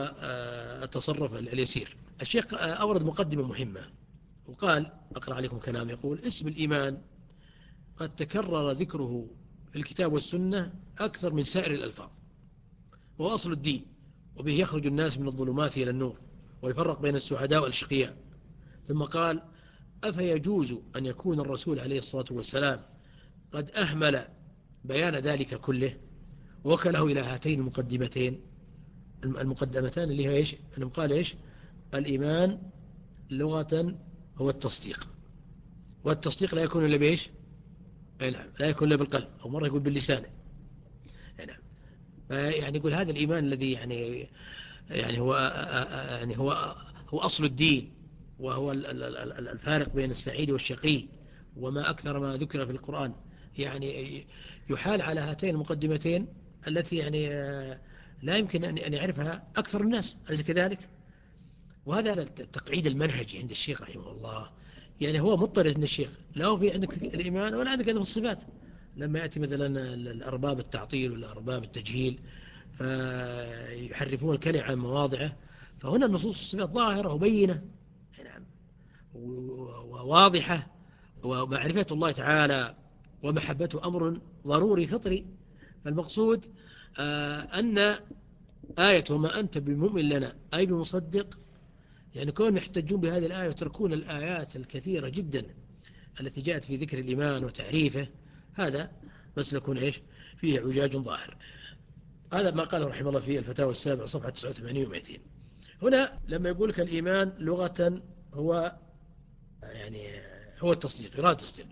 والتصرف اليسير. الشيخ أورد مقدمة مهمة وقال أقرأ عليكم كلام يقول اسم الإيمان قد تكرر ذكره في الكتاب والسنة أكثر من سائر الألفاظ، وهو أصل الدين، وبه يخرج الناس من الظلمات إلى النور ويفرق بين السعداء والأشقياء. ثم قال: أفيجوز أن يكون الرسول عليه الصلاة والسلام قد أهمل بيان ذلك كله وكله إلى هاتين المقدمتين المقدمتان اللي هي إيش؟ أنهم قال إيش؟ الإيمان لغة هو التصديق، والتصديق لا يكون إلا بإيش؟ نعم، لا يكون إلا بالقلب، أو مرة يقول باللسان. نعم، يعني يقول هذا الإيمان الذي يعني يعني هو يعني هو هو أصل الدين، وهو الفارق بين السعيد والشقي، وما أكثر ما ذكر في القرآن، يعني يحال على هاتين المقدمتين التي يعني لا يمكن أن يعرفها أكثر الناس، أليس كذلك؟ وهذا التقعيد المنهجي عند الشيخ رحمه الله، يعني هو مضطرد من الشيخ، لا هو في عندك الإيمان ولا عندك في الصفات. لما يأتي مثلا الأرباب التعطيل ولا أرباب التجهيل فيحرفون الكلمة عن مواضعه، فهنا النصوص الصفات ظاهرة وبينة نعم وواضحة، ومعرفة الله تعالى ومحبته أمر ضروري فطري. فالمقصود أن آية وما أنت بمؤمن لنا أي بمصدق، يعني كون يحتجون بهذه الآية وتركون الآيات الكثيرة جدا التي جاءت في ذكر الإيمان وتعريفه، هذا مسلك إيش فيه عجاج ظاهر. هذا ما قاله رحمه الله في الفتاوى السابعة صفحة تسعة وثمانين ومئتين. هنا لما يقول لك الإيمان لغة هو يعني هو التصديق، إرادة التصديق،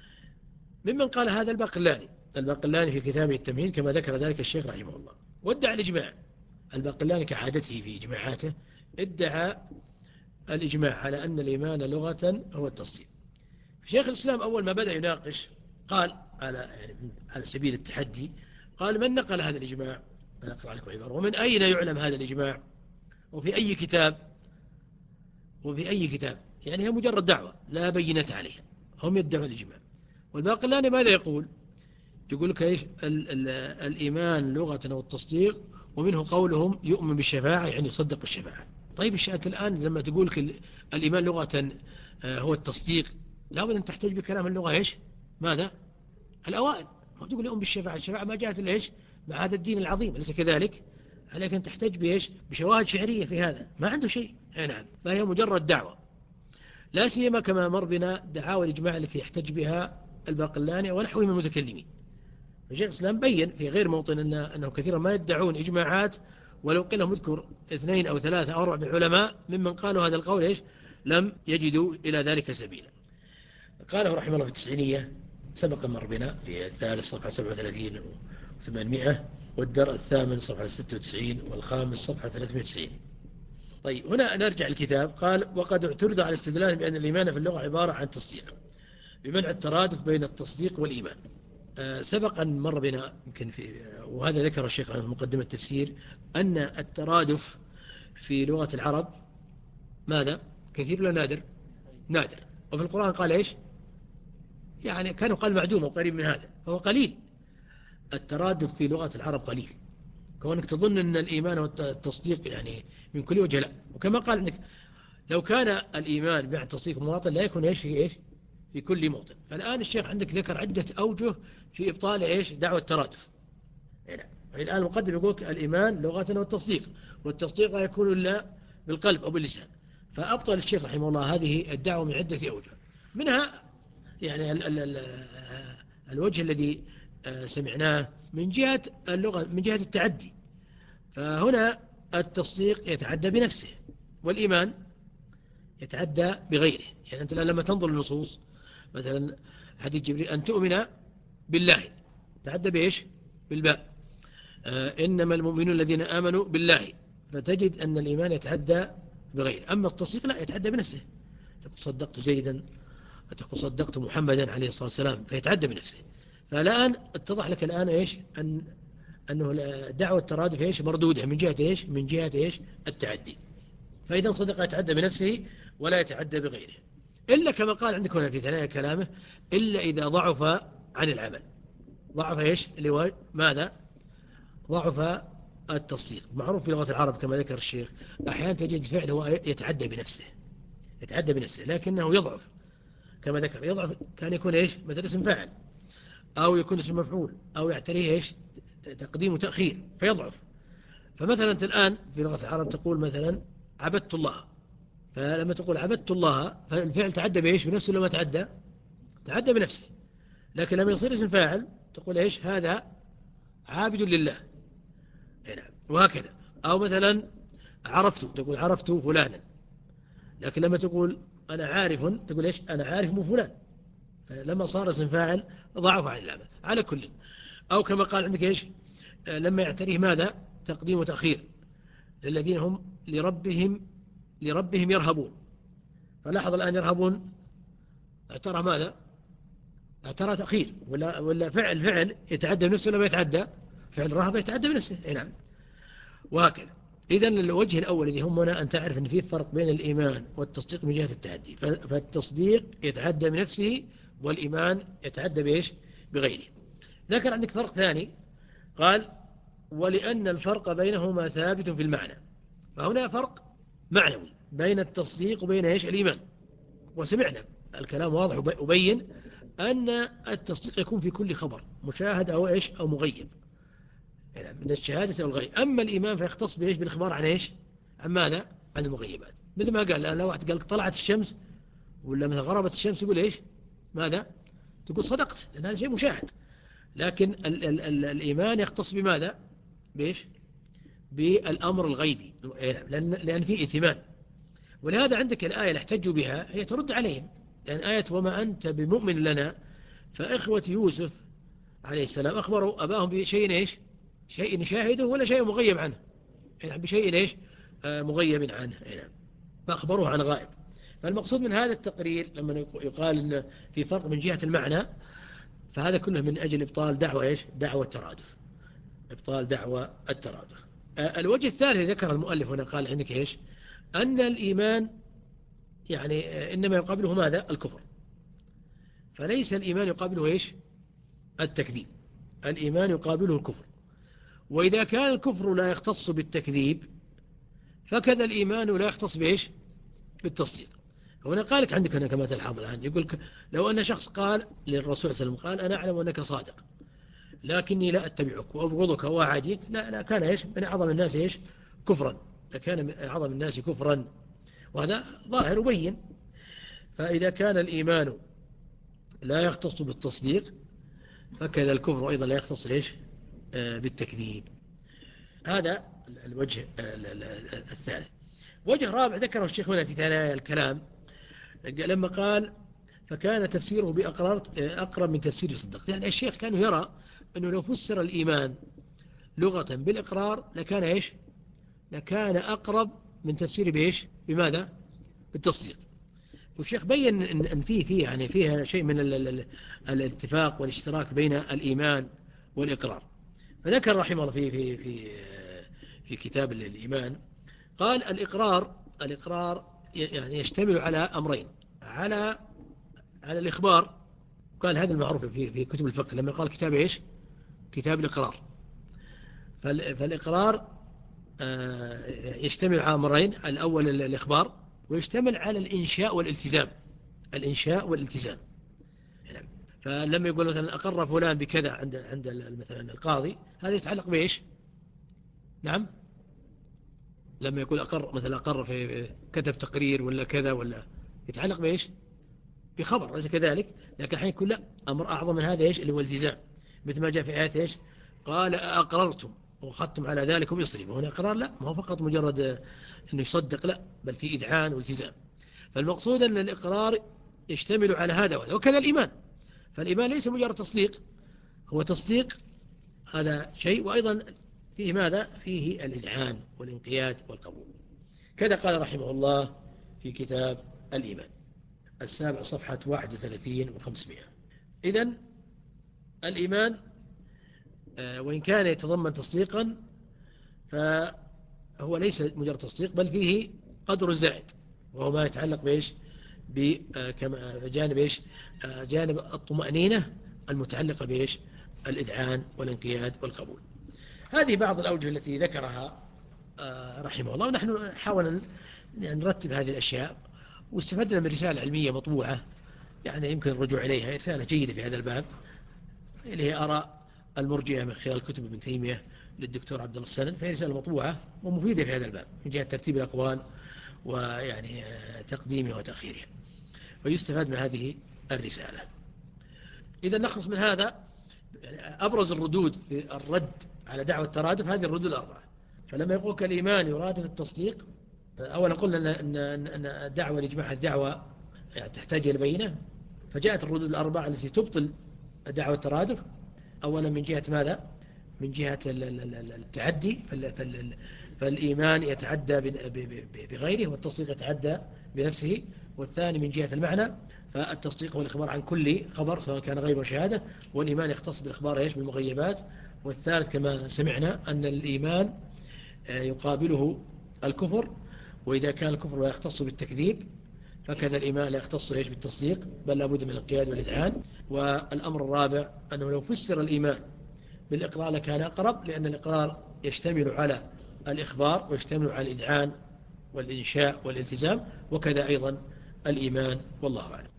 ممن قال هذا الباقلاني الباقلاني في كتابه التمهيد كما ذكر ذلك الشيخ رحمه الله، وادعى الإجماع. الباقلاني كعادته في إجماعاته ادعى الإجماع على أن الإيمان لغة هو التصديق. شيخ الإسلام أول ما بدأ يناقش قال على يعني على سبيل التحدي، قال: من نقل هذا الإجماع؟ أنا أقرأ لكم عبارة: ومن أين يعلم هذا الإجماع؟ وفي أي كتاب؟ وفي أي كتاب؟ يعني هي مجرد دعوة لا بينة عليها، هم يدعون الإجماع. والباقلاني ماذا يقول؟ يقول لك إيش؟ الإيمان لغة أو التصديق، ومنه قولهم يؤمن بالشفاعة يعني يصدق بالشفاعة. طيب الشأت الآن لما تقول لك الإيمان لغة هو التصديق، لابد أن تحتاج بكلام اللغة إيش؟ ماذا؟ الأوائل. ما تقول يؤمن بالشفاعة، الشفاعة ما جاءت إلا إيش؟ مع هذا الدين العظيم، أليس كذلك؟ عليك أن تحتاج بإيش؟ بشواهد شعرية في هذا، ما عنده شيء. نعم، فهي مجرد دعوة، لا سيما كما مر بنا دعاوى الإجماع التي يحتج بها الباقلاني ونحوه من المتكلمين. الشيخ الإسلام بين في غير موطن أن أنه كثيرا ما يدعون إجماعات، ولو قيل لهم اذكر اثنين أو ثلاثة أو أربع من العلماء ممن قالوا هذا القول إيش؟ لم يجدوا إلى ذلك سبيلا. قاله رحمه الله في التسعينية، سبق مر بنا في الثالث صفحة سبعة وثلاثين وثمانمائة، والدرء الثامن صفحة ستة وتسعين، والخامس صفحة ثلاثمائة وتسعين. طيب هنا نرجع الكتاب. قال: وقد اعترض على الاستدلال بأن الإيمان في اللغة عبارة عن تصديق، بمنع الترادف بين التصديق والإيمان. آه سبق أن مر بنا يمكن في وهذا ذكر الشيخ في مقدمة التفسير أن الترادف في لغة العرب ماذا؟ كثير ولا نادر؟ نادر. وفي القرآن قال إيش؟ يعني كانوا قال معدوم وقريب من هذا، فهو قليل. الترادف في لغة العرب قليل، كونك تظن أن الإيمان والتصديق يعني من كل وجه، لا. وكما قال عندك لو كان الإيمان مع التصديق مواطن لا يكون إيش في إيش في كل موطن. فالآن الشيخ عندك ذكر عدة أوجه في إبطال إيش دعوة الترادف. يعني الآن المقدم يقول الإيمان لغة والتصديق، والتصديق لا يكون إلا بالقلب أو باللسان. فأبطل الشيخ رحمه الله هذه الدعوة من عدة أوجه، منها يعني ال ال ال الوجه الذي سمعناه من جهة اللغة، من جهة التعدي. فهنا التصديق يتعدى بنفسه، والإيمان يتعدى بغيره. يعني أنت لما تنظر للنصوص مثلا حديث جبريل أن تؤمن بالله، تعدى بإيش؟ بالباء. آه إنما المؤمنون الذين آمنوا بالله، فتجد أن الإيمان يتعدى بغيره. أما التصديق لا، يتعدى بنفسه. تقول صدقت زيدا، تقول صدقت محمدا عليه الصلاة والسلام، فيتعدى بنفسه. فالآن اتضح لك الآن إيش؟ أن أنه دعوة الترادف إيش مردودة من جهة إيش؟ من جهة إيش؟ التعدي. فإذا صدق يتعدى بنفسه ولا يتعدى بغيره، إلا كما قال عندك هنا في ثنايا كلامه: إلا إذا ضعف عن العمل. ضعف إيش؟ اللي هو ماذا؟ ضعف التصديق. معروف في لغة العرب كما ذكر الشيخ أحيانا تجد الفعل هو يتعدى بنفسه، يتعدى بنفسه لكنه يضعف. كما ذكر يضعف كان يكون إيش؟ مثل اسم فاعل، أو يكون اسم مفعول أو يعتريه إيش تقديم وتأخير فيضعف. فمثلا أنت الآن في لغة العرب تقول مثلا عبدت الله، فلما تقول عبدت الله فالفعل تعدى بإيش بنفسه لما تعدى تعدى بنفسه، لكن لما يصير اسم فاعل تقول إيش هذا عابد لله. نعم. وهكذا. أو مثلا عرفت تقول عرفت فلانا، لكن لما تقول أنا عارف تقول إيش أنا عارف مو فلان، فلما صار اسم فاعل ضعف عن العمل. على كل. أو كما قال عندك إيش لما يعتريه ماذا تقديم وتأخير للذين هم لربهم لربهم يرهبون. فلاحظ الآن يرهبون اعترى ماذا اعترى تأخير ولا ولا فعل فعل يتعدى بنفسه ولا ما يتعدى فعل رهبة يتعدى بنفسه. اي نعم. وهكذا. إذن الوجه الأول الذي همنا أن تعرف أن في فرق بين الإيمان والتصديق من جهة التعدي. فالتصديق يتعدى بنفسه والإيمان يتعدى بإيش بغيره. ذكر عندك فرق ثاني قال ولأن الفرق بينهما ثابت في المعنى. فهنا فرق معنوي بين التصديق وبين إيش الإيمان. وسمعنا الكلام واضح وبين أن التصديق يكون في كل خبر مشاهد أو إيش أو مغيب يعني من الشهادة أو الغيب. أما الإيمان فيختص بإيش بالإخبار عن إيش عن ماذا عن المغيبات. مثل ما قال الآن لو واحد قال طلعت الشمس ولا مثلا غربت الشمس يقول إيش ماذا تقول صدقت لأن هذا شيء مشاهد. لكن ال ال ال الإيمان يختص بماذا بإيش بالأمر الغيبي لأن, لأن فيه إثمان. ولهذا عندك الآية اللي احتجوا بها هي ترد عليهم لأن آية وما أنت بمؤمن لنا. فإخوة يوسف عليه السلام أخبروا أباهم بشيء إيش شيء شاهده ولا شيء مغيب عنه يعني بشيء إيش آه مغيب عنه يعني فأخبروه عن غائب. فالمقصود من هذا التقرير لما يقال إن في فرق من جهة المعنى فهذا كله من أجل إبطال دعوة إيش دعوة الترادف إبطال دعوة الترادف. آه الوجه الثالث ذكر المؤلف هنا قال عندك إيش أن الإيمان يعني آه إنما يقابله ماذا الكفر. فليس الإيمان يقابله إيش التكذيب. الإيمان يقابله الكفر. وإذا كان الكفر لا يختص بالتكذيب فكذا الإيمان لا يختص بإيش بالتصديق. هنا قالك عندك هنا كما تلحظ الآن يقول لو أن شخص قال للرسول صلى الله عليه وسلم قال أنا أعلم أنك صادق لكني لا أتبعك وأبغضك وأعاديك لا لا كان إيش من أعظم الناس إيش كفرا. كان من أعظم الناس كفرا وهذا ظاهر وبين. فإذا كان الإيمان لا يختص بالتصديق فكذا الكفر أيضا لا يختص إيش آه بالتكذيب. هذا الوجه الثالث. وجه رابع ذكره الشيخ هنا في ثنايا الكلام لما قال فكان تفسيره بأقرار أقرب من تفسير صدق. يعني الشيخ كان يرى أنه لو فسر الإيمان لغة بالإقرار لكان إيش لكان أقرب من تفسيره بإيش بماذا بالتصديق. والشيخ بين أن فيه فيه يعني فيها شيء من الاتفاق والاشتراك بين الإيمان والإقرار. فذكر رحمه الله في في في في كتاب الإيمان قال الإقرار الإقرار يعني يشتمل على أمرين على على الإخبار. قال هذا المعروف في في كتب الفقه لما قال كتاب إيش كتاب الإقرار. فالإقرار يشتمل على أمرين الأول الإخبار ويشتمل على الإنشاء والالتزام. الإنشاء والالتزام. فلما يقول مثلا أقر فلان بكذا عند عند مثلا القاضي هذا يتعلق بإيش نعم لما يقول أقر مثلا أقر في كتب تقرير ولا كذا ولا يتعلق بإيش بخبر ليس كذلك. لكن الحين يقول لا أمر أعظم من هذا إيش اللي هو الالتزام مثل ما جاء في آيات إيش قال أقررتم وخدتم على ذلك ويصري. وهنا إقرار لا ما هو فقط مجرد أنه يصدق لا بل في إذعان والتزام. فالمقصود أن الإقرار يشتمل على هذا وهذا وكذا الإيمان. فالإيمان ليس مجرد تصديق هو تصديق هذا شيء وأيضا فيه ماذا فيه الإذعان والانقياد والقبول. كذا قال رحمه الله في كتاب الإيمان السابع صفحة واحد وثلاثين وخمسمائة. إذن الإيمان وإن كان يتضمن تصديقا فهو ليس مجرد تصديق بل فيه قدر زائد وهو ما يتعلق بإيش بجانب إيش جانب الطمأنينة المتعلقة بإيش الإذعان والانقياد والقبول. هذه بعض الأوجه التي ذكرها رحمه الله. ونحن نحاول أن نرتب هذه الأشياء واستفدنا من رسالة علمية مطبوعة يعني يمكن الرجوع إليها رسالة جيدة في هذا الباب اللي هي آراء المرجئة من خلال كتب ابن تيمية للدكتور عبد الله السند، فهي رسالة مطبوعة ومفيدة في هذا الباب من جهة ترتيب الأقوال ويعني تقديمها وتأخيرها، ويستفاد من هذه الرسالة. إذا نخلص من هذا يعني أبرز الردود في الرد على دعوة الترادف هذه الردود الأربعة. فلما يقول كالإيمان يرادف التصديق، أولا قلنا أن أن الدعوة لإجماع الدعوة يعني تحتاج إلى بينة، فجاءت الردود الأربعة التي تبطل دعوة الترادف. أولا من جهة ماذا؟ من جهة التعدي، فالإيمان يتعدى بغيره والتصديق يتعدى بنفسه. والثاني من جهة المعنى، فالتصديق هو الإخبار عن كل خبر سواء كان غيب وشهادة، والإيمان يختص بالإخبار إيش بالمغيبات. والثالث كما سمعنا أن الإيمان يقابله الكفر، وإذا كان الكفر لا يختص بالتكذيب فكذا الإيمان لا يختص إيش بالتصديق، بل لابد من الانقياد والإذعان. والأمر الرابع أنه لو فسر الإيمان بالإقرار لكان أقرب، لأن الإقرار يشتمل على الإخبار ويشتمل على الإذعان والإنشاء والالتزام، وكذا أيضا الإيمان، والله أعلم.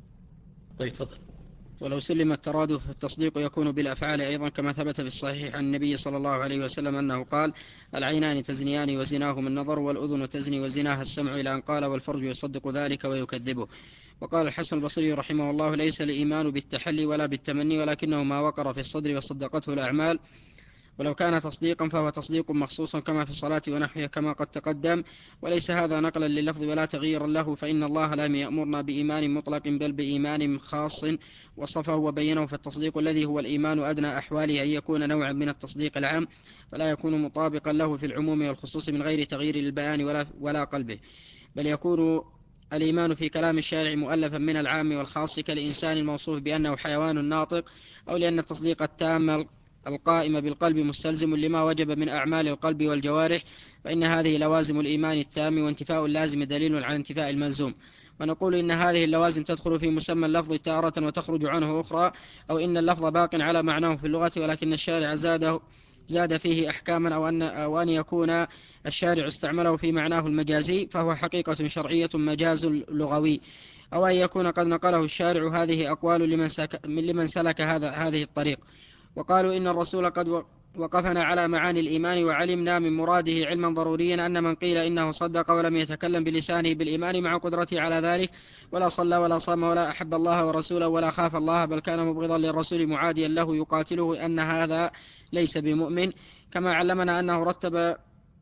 طيب تفضل. ولو سلم الترادف فالتصديق يكون بالأفعال أيضا، كما ثبت في الصحيح عن النبي صلى الله عليه وسلم أنه قال: العينان تزنيان وزناهما النظر، والأذن تزني وزناها السمع، إلى أن قال: والفرج يصدق ذلك ويكذبه. وقال الحسن البصري رحمه الله: ليس الإيمان بالتحلي ولا بالتمني، ولكنه ما وقر في الصدر وصدقته الأعمال، ولو كان تصديقا فهو تصديق مخصوص كما في الصلاة ونحوها كما قد تقدم، وليس هذا نقلا لللفظ ولا تغييرا له، فإن الله لم يأمرنا بإيمان مطلق بل بإيمان خاص وصفه وبينه. فالتصديق الذي هو الإيمان أدنى أحواله أن يكون نوعا من التصديق العام، فلا يكون مطابقا له في العموم والخصوص من غير تغيير للبيان ولا, ولا قلبه، بل يكون الإيمان في كلام الشارع مؤلفا من العام والخاص، كالإنسان الموصوف بأنه حيوان ناطق، أو لأن التصديق التام القائم بالقلب مستلزم لما وجب من أعمال القلب والجوارح، فإن هذه لوازم الإيمان التام، وانتفاء اللازم دليل على انتفاء الملزوم. ونقول إن هذه اللوازم تدخل في مسمى اللفظ تارة وتخرج عنه أخرى، أو إن اللفظ باق على معناه في اللغة ولكن الشارع زاده زاد فيه أحكاما، أو أن, أو أن يكون الشارع استعمله في معناه المجازي فهو حقيقة شرعية مجاز لغوي، أو أن يكون قد نقله الشارع هذه أقوال لمن, سك لمن سلك هذا هذه الطريق. وقالوا إن الرسول قد وقفنا على معاني الإيمان، وعلمنا من مراده علما ضروريا أن من قيل إنه صدق ولم يتكلم بلسانه بالإيمان مع قدرته على ذلك، ولا صلى ولا صام ولا أحب الله ورسوله ولا خاف الله بل كان مبغضا للرسول معاديا له يقاتله، أن هذا ليس بمؤمن. كما علمنا أنه رتب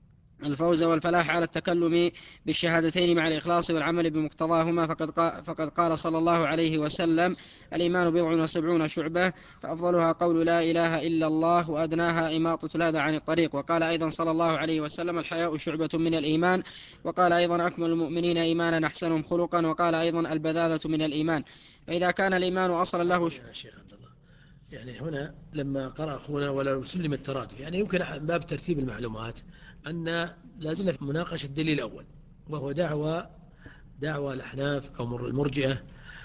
الفوز والفلاح على التكلم بالشهادتين مع الإخلاص والعمل بمقتضاهما، فقد قال, فقد قال صلى الله عليه وسلم: الإيمان بضع وسبعون شعبة، فأفضلها قول لا إله إلا الله، وأدناها إماطة الأذى عن الطريق. وقال أيضا صلى الله عليه وسلم: الحياء شعبة من الإيمان. وقال أيضا: أكمل المؤمنين إيمانا أحسنهم خلقا. وقال أيضا: البذاذة من الإيمان. فإذا كان الإيمان أصلا له ش... يعني هنا لما قرأ أخونا ولو سلم الترادف، يعني يمكن باب ترتيب المعلومات أن لازلنا في مناقشة الدليل الأول، وهو دعوة دعوة الأحناف أو المرجئة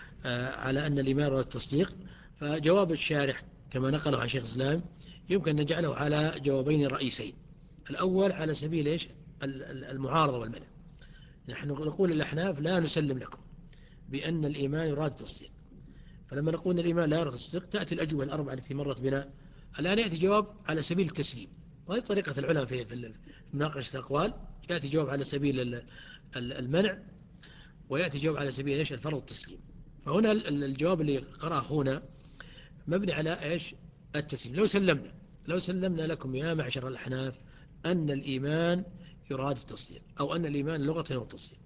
على أن الإيمان هو التصديق. فجواب الشارح كما نقله عن شيخ الإسلام يمكن أن نجعله على جوابين رئيسين. الأول على سبيل إيش؟ المعارضة والمنع. نحن نقول للأحناف لا نسلم لكم بأن الإيمان يراد التصديق، فلما نقول الإيمان لا يراد التصديق تأتي الأجوبة الأربعة التي مرت بنا. الآن يأتي جواب على سبيل التسليم، وهذه طريقة العلماء في في مناقشة الأقوال. يأتي جواب على سبيل المنع، ويأتي جواب على سبيل إيش؟ الفرض والتسليم. فهنا الجواب اللي قرأ أخونا مبني على إيش؟ التسليم. لو سلمنا لو سلمنا لكم يا معشر الأحناف أن الإيمان يراد التصديق، أو أن الإيمان لغة هو التصديق،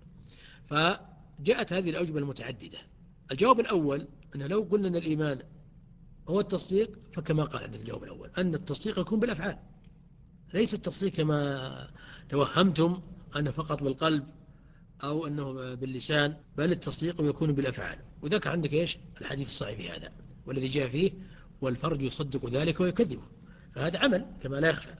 فجاءت هذه الأجوبة المتعددة. الجواب الأول أن لو قلنا أن الإيمان هو التصديق، فكما قال عندنا الجواب الأول أن التصديق يكون بالأفعال، ليس التصديق كما توهمتم أنه فقط بالقلب أو أنه باللسان، بل التصديق يكون بالأفعال. وذاك عندك إيش؟ الحديث الصحيح في هذا والذي جاء فيه: والفرج يصدق ذلك ويكذبه. فهذا عمل كما لا يخفى.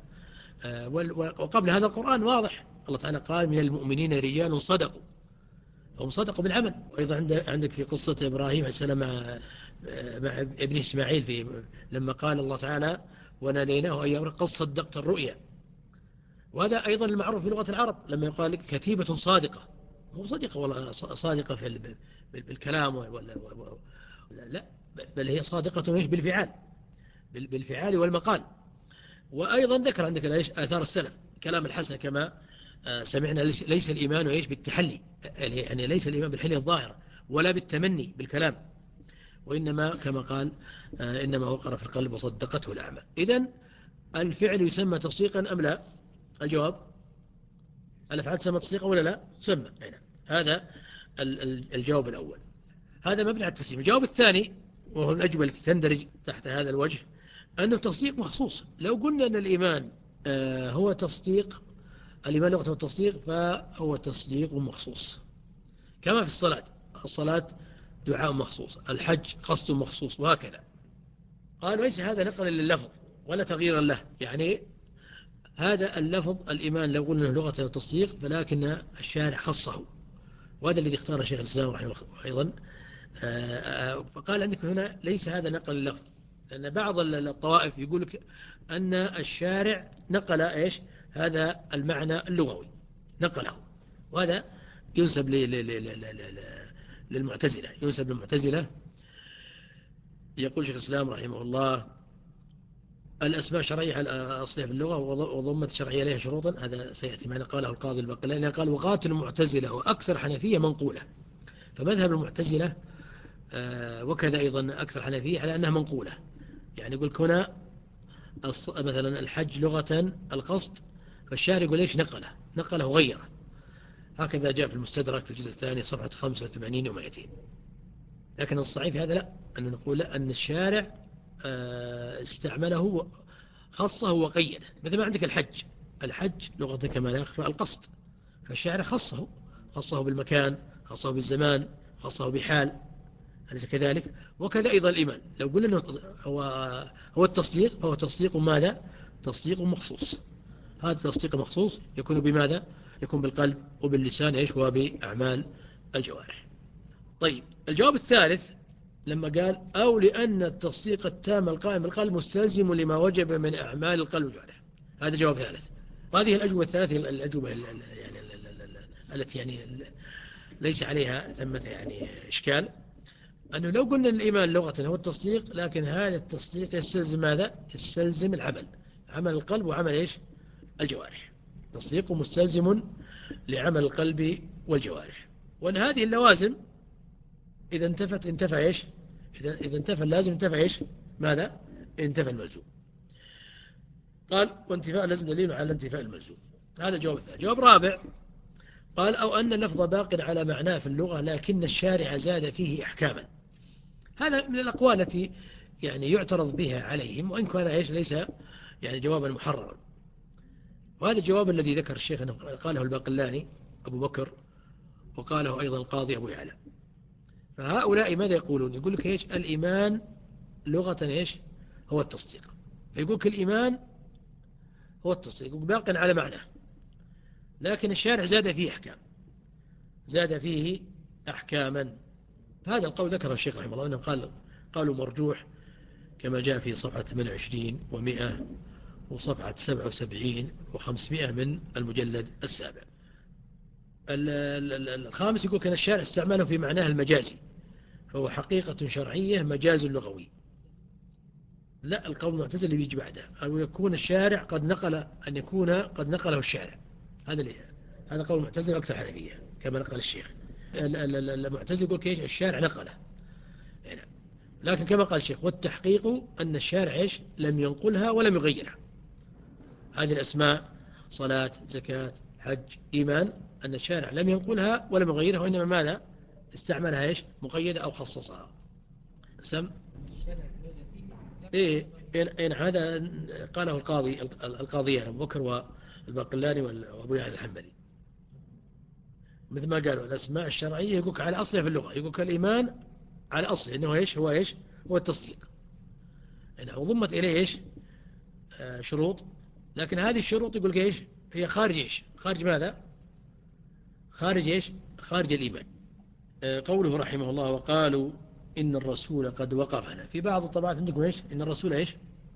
وقبل هذا القرآن واضح، الله تعالى قال: من المؤمنين رجال صدقوا، هم صدقوا بالعمل. وأيضا عندك في قصة إبراهيم عليه السلام مع مع ابن إسماعيل في لما قال الله تعالى: وناديناه أن يا قد صدقت الرؤيا. وهذا أيضا المعروف في لغة العرب لما يقال لك كتيبة صادقة، مو صادقة ولا صادقة في بالكلام ولا لا، بل هي صادقة بالفعال. بالفعال والمقال. وأيضا ذكر عندك إيش آثار السلف كلام الحسن كما سمعنا ليس الإيمان إيش بالتحلي، يعني ليس الإيمان بالحلية الظاهرة ولا بالتمني بالكلام، وإنما كما قال إنما وقر في القلب وصدقته الأعمى. إذن الفعل يسمى تصديقا أم لا؟ الجواب الأفعال تسمى تصديقا ولا لا؟ تسمى. هذا الجواب الأول، هذا مبني على التسليم. الجواب الثاني وهو الأجوبة التي تندرج تحت هذا الوجه أنه تصديق مخصوص. لو قلنا أن الإيمان هو تصديق، الإيمان لغة التصديق فهو تصديق مخصوص، كما في الصلاة، الصلاة دعاء مخصوص، الحج قصد مخصوص، وهكذا. قالوا ليس هذا نقلا لللفظ ولا تغييرا له، يعني هذا اللفظ الإيمان لو قلنا لغة التصديق فلكن الشارع خصه، وهذا الذي اختاره شيخ الإسلام رحمه الله أيضا. فقال عندك هنا ليس هذا نقل اللفظ، لأن بعض الطوائف يقول لك أن الشارع نقل إيش هذا المعنى اللغوي، نقله، وهذا ينسب للمعتزلة، ينسب للمعتزلة. يقول شيخ الإسلام رحمه الله الأسماء شرعية على أصلها في اللغة وضمة شرعية لها شروطا، هذا سيأتي معنا. قاله القاضي الباقلاني قال وقاتل المعتزلة وأكثر حنفية منقولة، فمذهب المعتزلة وكذا أيضا أكثر حنفية على أنها منقولة، يعني يقول هنا مثلا الحج لغة القصد، فالشارع يقول ليش نقله نقله وغيره. هكذا جاء في المستدرك في الجزء الثاني صفحة خمسة وثمانين ومائتين. لكن الصحيح هذا لا، أن نقول لا، أن الشارع استعمله خصه وقيده. مثل ما عندك الحج، الحج لغة كما لا يخفى القصد، فالشارع خصه، خصه بالمكان، خصه بالزمان، خصه بحال، أليس كذلك؟ وكذا أيضا الإيمان لو قلنا أنه هو, هو التصديق فهو تصديق ماذا؟ تصديق مخصوص. هذا التصديق المخصوص يكون بماذا؟ يكون بالقلب وباللسان إيش وبأعمال الجوارح. طيب الجواب الثالث لما قال أو لأن التصديق التام القائم بالقلب مستلزم لما وجب من أعمال القلب والجوارح. هذا جواب ثالث. وهذه الأجوبة الثلاثة الأجوبة يعني التي يعني ليس عليها ثمة يعني إشكال، أنه لو قلنا الإيمان لغة هو التصديق، لكن هذا التصديق يستلزم ماذا؟ يستلزم العمل، عمل القلب وعمل إيش؟ الجوارح. تصديق مستلزم لعمل القلب والجوارح، وأن هذه اللوازم إذا انتفت انتفى إيش؟ إذا, إذا انتفى اللازم انتفى إيش؟ ماذا؟ انتفى الملزوم. قال وانتفاء لازم دليل على انتفاء الملزوم. هذا جواب الثاني. جواب رابع قال أو أن اللفظ باق على معناه في اللغة لكن الشارع زاد فيه إحكاما. هذا من الأقوال التي يعني يعترض بها عليهم، وإن كان إيش ليس يعني جوابا محررا. وهذا الجواب الذي ذكر الشيخ أنه قاله الباقلاني أبو بكر، وقاله أيضا القاضي أبو يعلى. فهؤلاء ماذا يقولون؟ يقول لك إيش الإيمان لغة إيش هو التصديق، فيقول لك الإيمان هو التصديق، يقول باق على معناه، لكن الشارع زاد فيه أحكام، زاد فيه أحكاما. هذا القول ذكره الشيخ رحمه الله أنه قال قالوا مرجوح كما جاء في صفحة ثمانية وعشرين ومئة وصفحة سبعة وسبعين وخمسمائة من المجلد السابع. الخامس يقول كان الشارع استعماله في معناه المجازي، فهو حقيقة شرعية مجاز لغوي. لا، القول المعتزلي اللي بيجي بعده أو يكون الشارع قد نقل، أن يكون قد نقله الشارع. هذا اللي هذا قول المعتزلي أكثر حنفية كما نقل الشيخ. المعتزلي يقول كيش الشارع نقله يعني. لكن كما قال الشيخ والتحقيق أن الشارع إيش لم ينقلها ولم يغيرها. هذه الأسماء صلاة زكاة حج إيمان، أن الشارع لم ينقلها ولم يغيرها، وإنما ماذا استعملها إيش مقيدة أو خصصها. سم إيه إن هذا قاله القاضي القاضيان أبو بكر والباقلاني وأبو يعلى الحنبلي. مثل ما قالوا الأسماء الشرعية يقولك على أصلها في اللغة، يقولك الإيمان على أصله إنه إيش هو إيش هو التصديق، يعني وضمت إليه إيش آه شروط، لكن هذه الشروط يقولك إيش هي خارج إيش خارج ماذا خارج إيش خارج الإيمان. آه قوله رحمه الله وقالوا إن الرسول قد وقفنا. في بعض الطبعات عندكم إيش إن الرسول إيش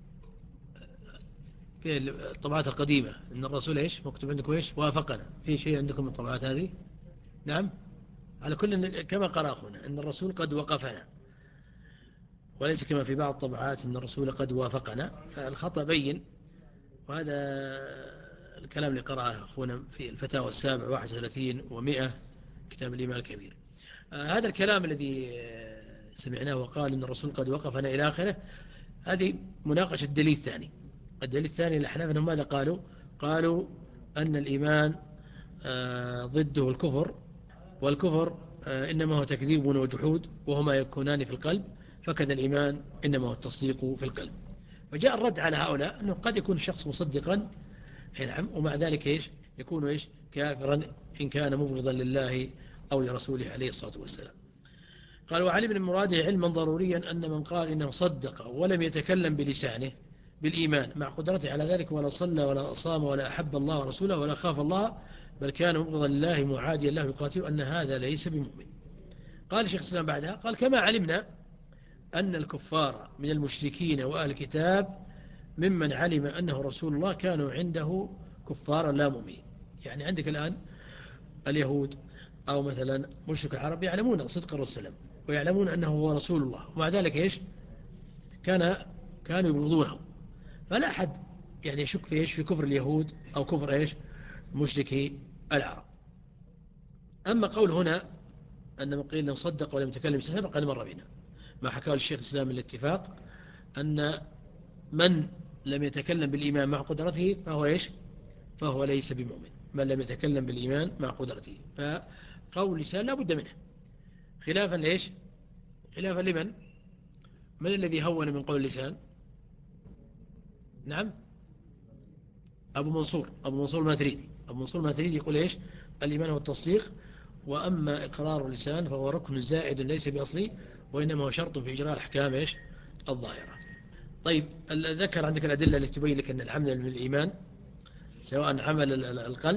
في الطبعات القديمة إن الرسول إيش مكتوب عندكم إيش وافقنا. في شيء عندكم من الطبعات هذه؟ نعم. على كل كما قرأ أخونا إن الرسول قد وقفنا. وليس كما في بعض الطبعات أن الرسول قد وافقنا، فالخطأ بين. وهذا الكلام اللي قرأه أخونا في الفتاوى السابع واحد وثلاثين ومئة كتاب الإيمان الكبير. آه هذا الكلام الذي سمعناه وقال أن الرسول قد وقفنا إلى آخره، هذه مناقشة الدليل الثاني. الدليل الثاني الأحناف أنهم ماذا قالوا؟ قالوا أن الإيمان آه ضده الكفر، والكفر آه إنما هو تكذيب وجحود وهما يكونان في القلب، فكذا الإيمان إنما هو التصديق في القلب. فجاء الرد على هؤلاء أنه قد يكون الشخص مصدقا نعم، ومع ذلك إيش يكون إيش كافرا إن كان مبغضا لله أو لرسوله عليه الصلاة والسلام. قال وعلي بن مراده علما ضروريا أن من قال إنه صدق ولم يتكلم بلسانه بالإيمان مع قدرته على ذلك ولا صلى ولا صام ولا أحب الله ورسوله ولا خاف الله بل كان مبغضا لله معاديا له يقاتل أن هذا ليس بمؤمن. قال شيخ الإسلام بعدها قال كما علمنا أن الكفار من المشركين وأهل الكتاب ممن علم أنه رسول الله كانوا عنده كفارا لا مؤمنين. يعني عندك الآن اليهود أو مثلا مشرك العرب يعلمون صدق الرسول ويعلمون أنه هو رسول الله، ومع ذلك إيش كان كانوا يبغضونه. فلا أحد يعني يشك في إيش في كفر اليهود أو كفر إيش مشركي العرب. أما قول هنا أن من قيل أنه صدق ولم يتكلم سبق قد مر بنا ما حكاه الشيخ الإسلام الاتفاق أن من لم يتكلم بالإيمان مع قدرته فهو إيش فهو ليس بمؤمن، من لم يتكلم بالإيمان مع قدرته. فقول لسان لا بد منه، خلافا ليش خلافا لمن من الذي هون من قول اللسان؟ نعم أبو منصور أبو منصور الماتريدي أبو منصور الماتريدي يقول إيش الإيمان هو التصديق، وأما إقرار اللسان فهو ركن زائد ليس بأصلي وإنما هو شرط في إجراء الأحكام إيش الظاهرة. طيب ذكر عندك الأدلة التي تبين لك أن العمل من الإيمان سواء عمل القلب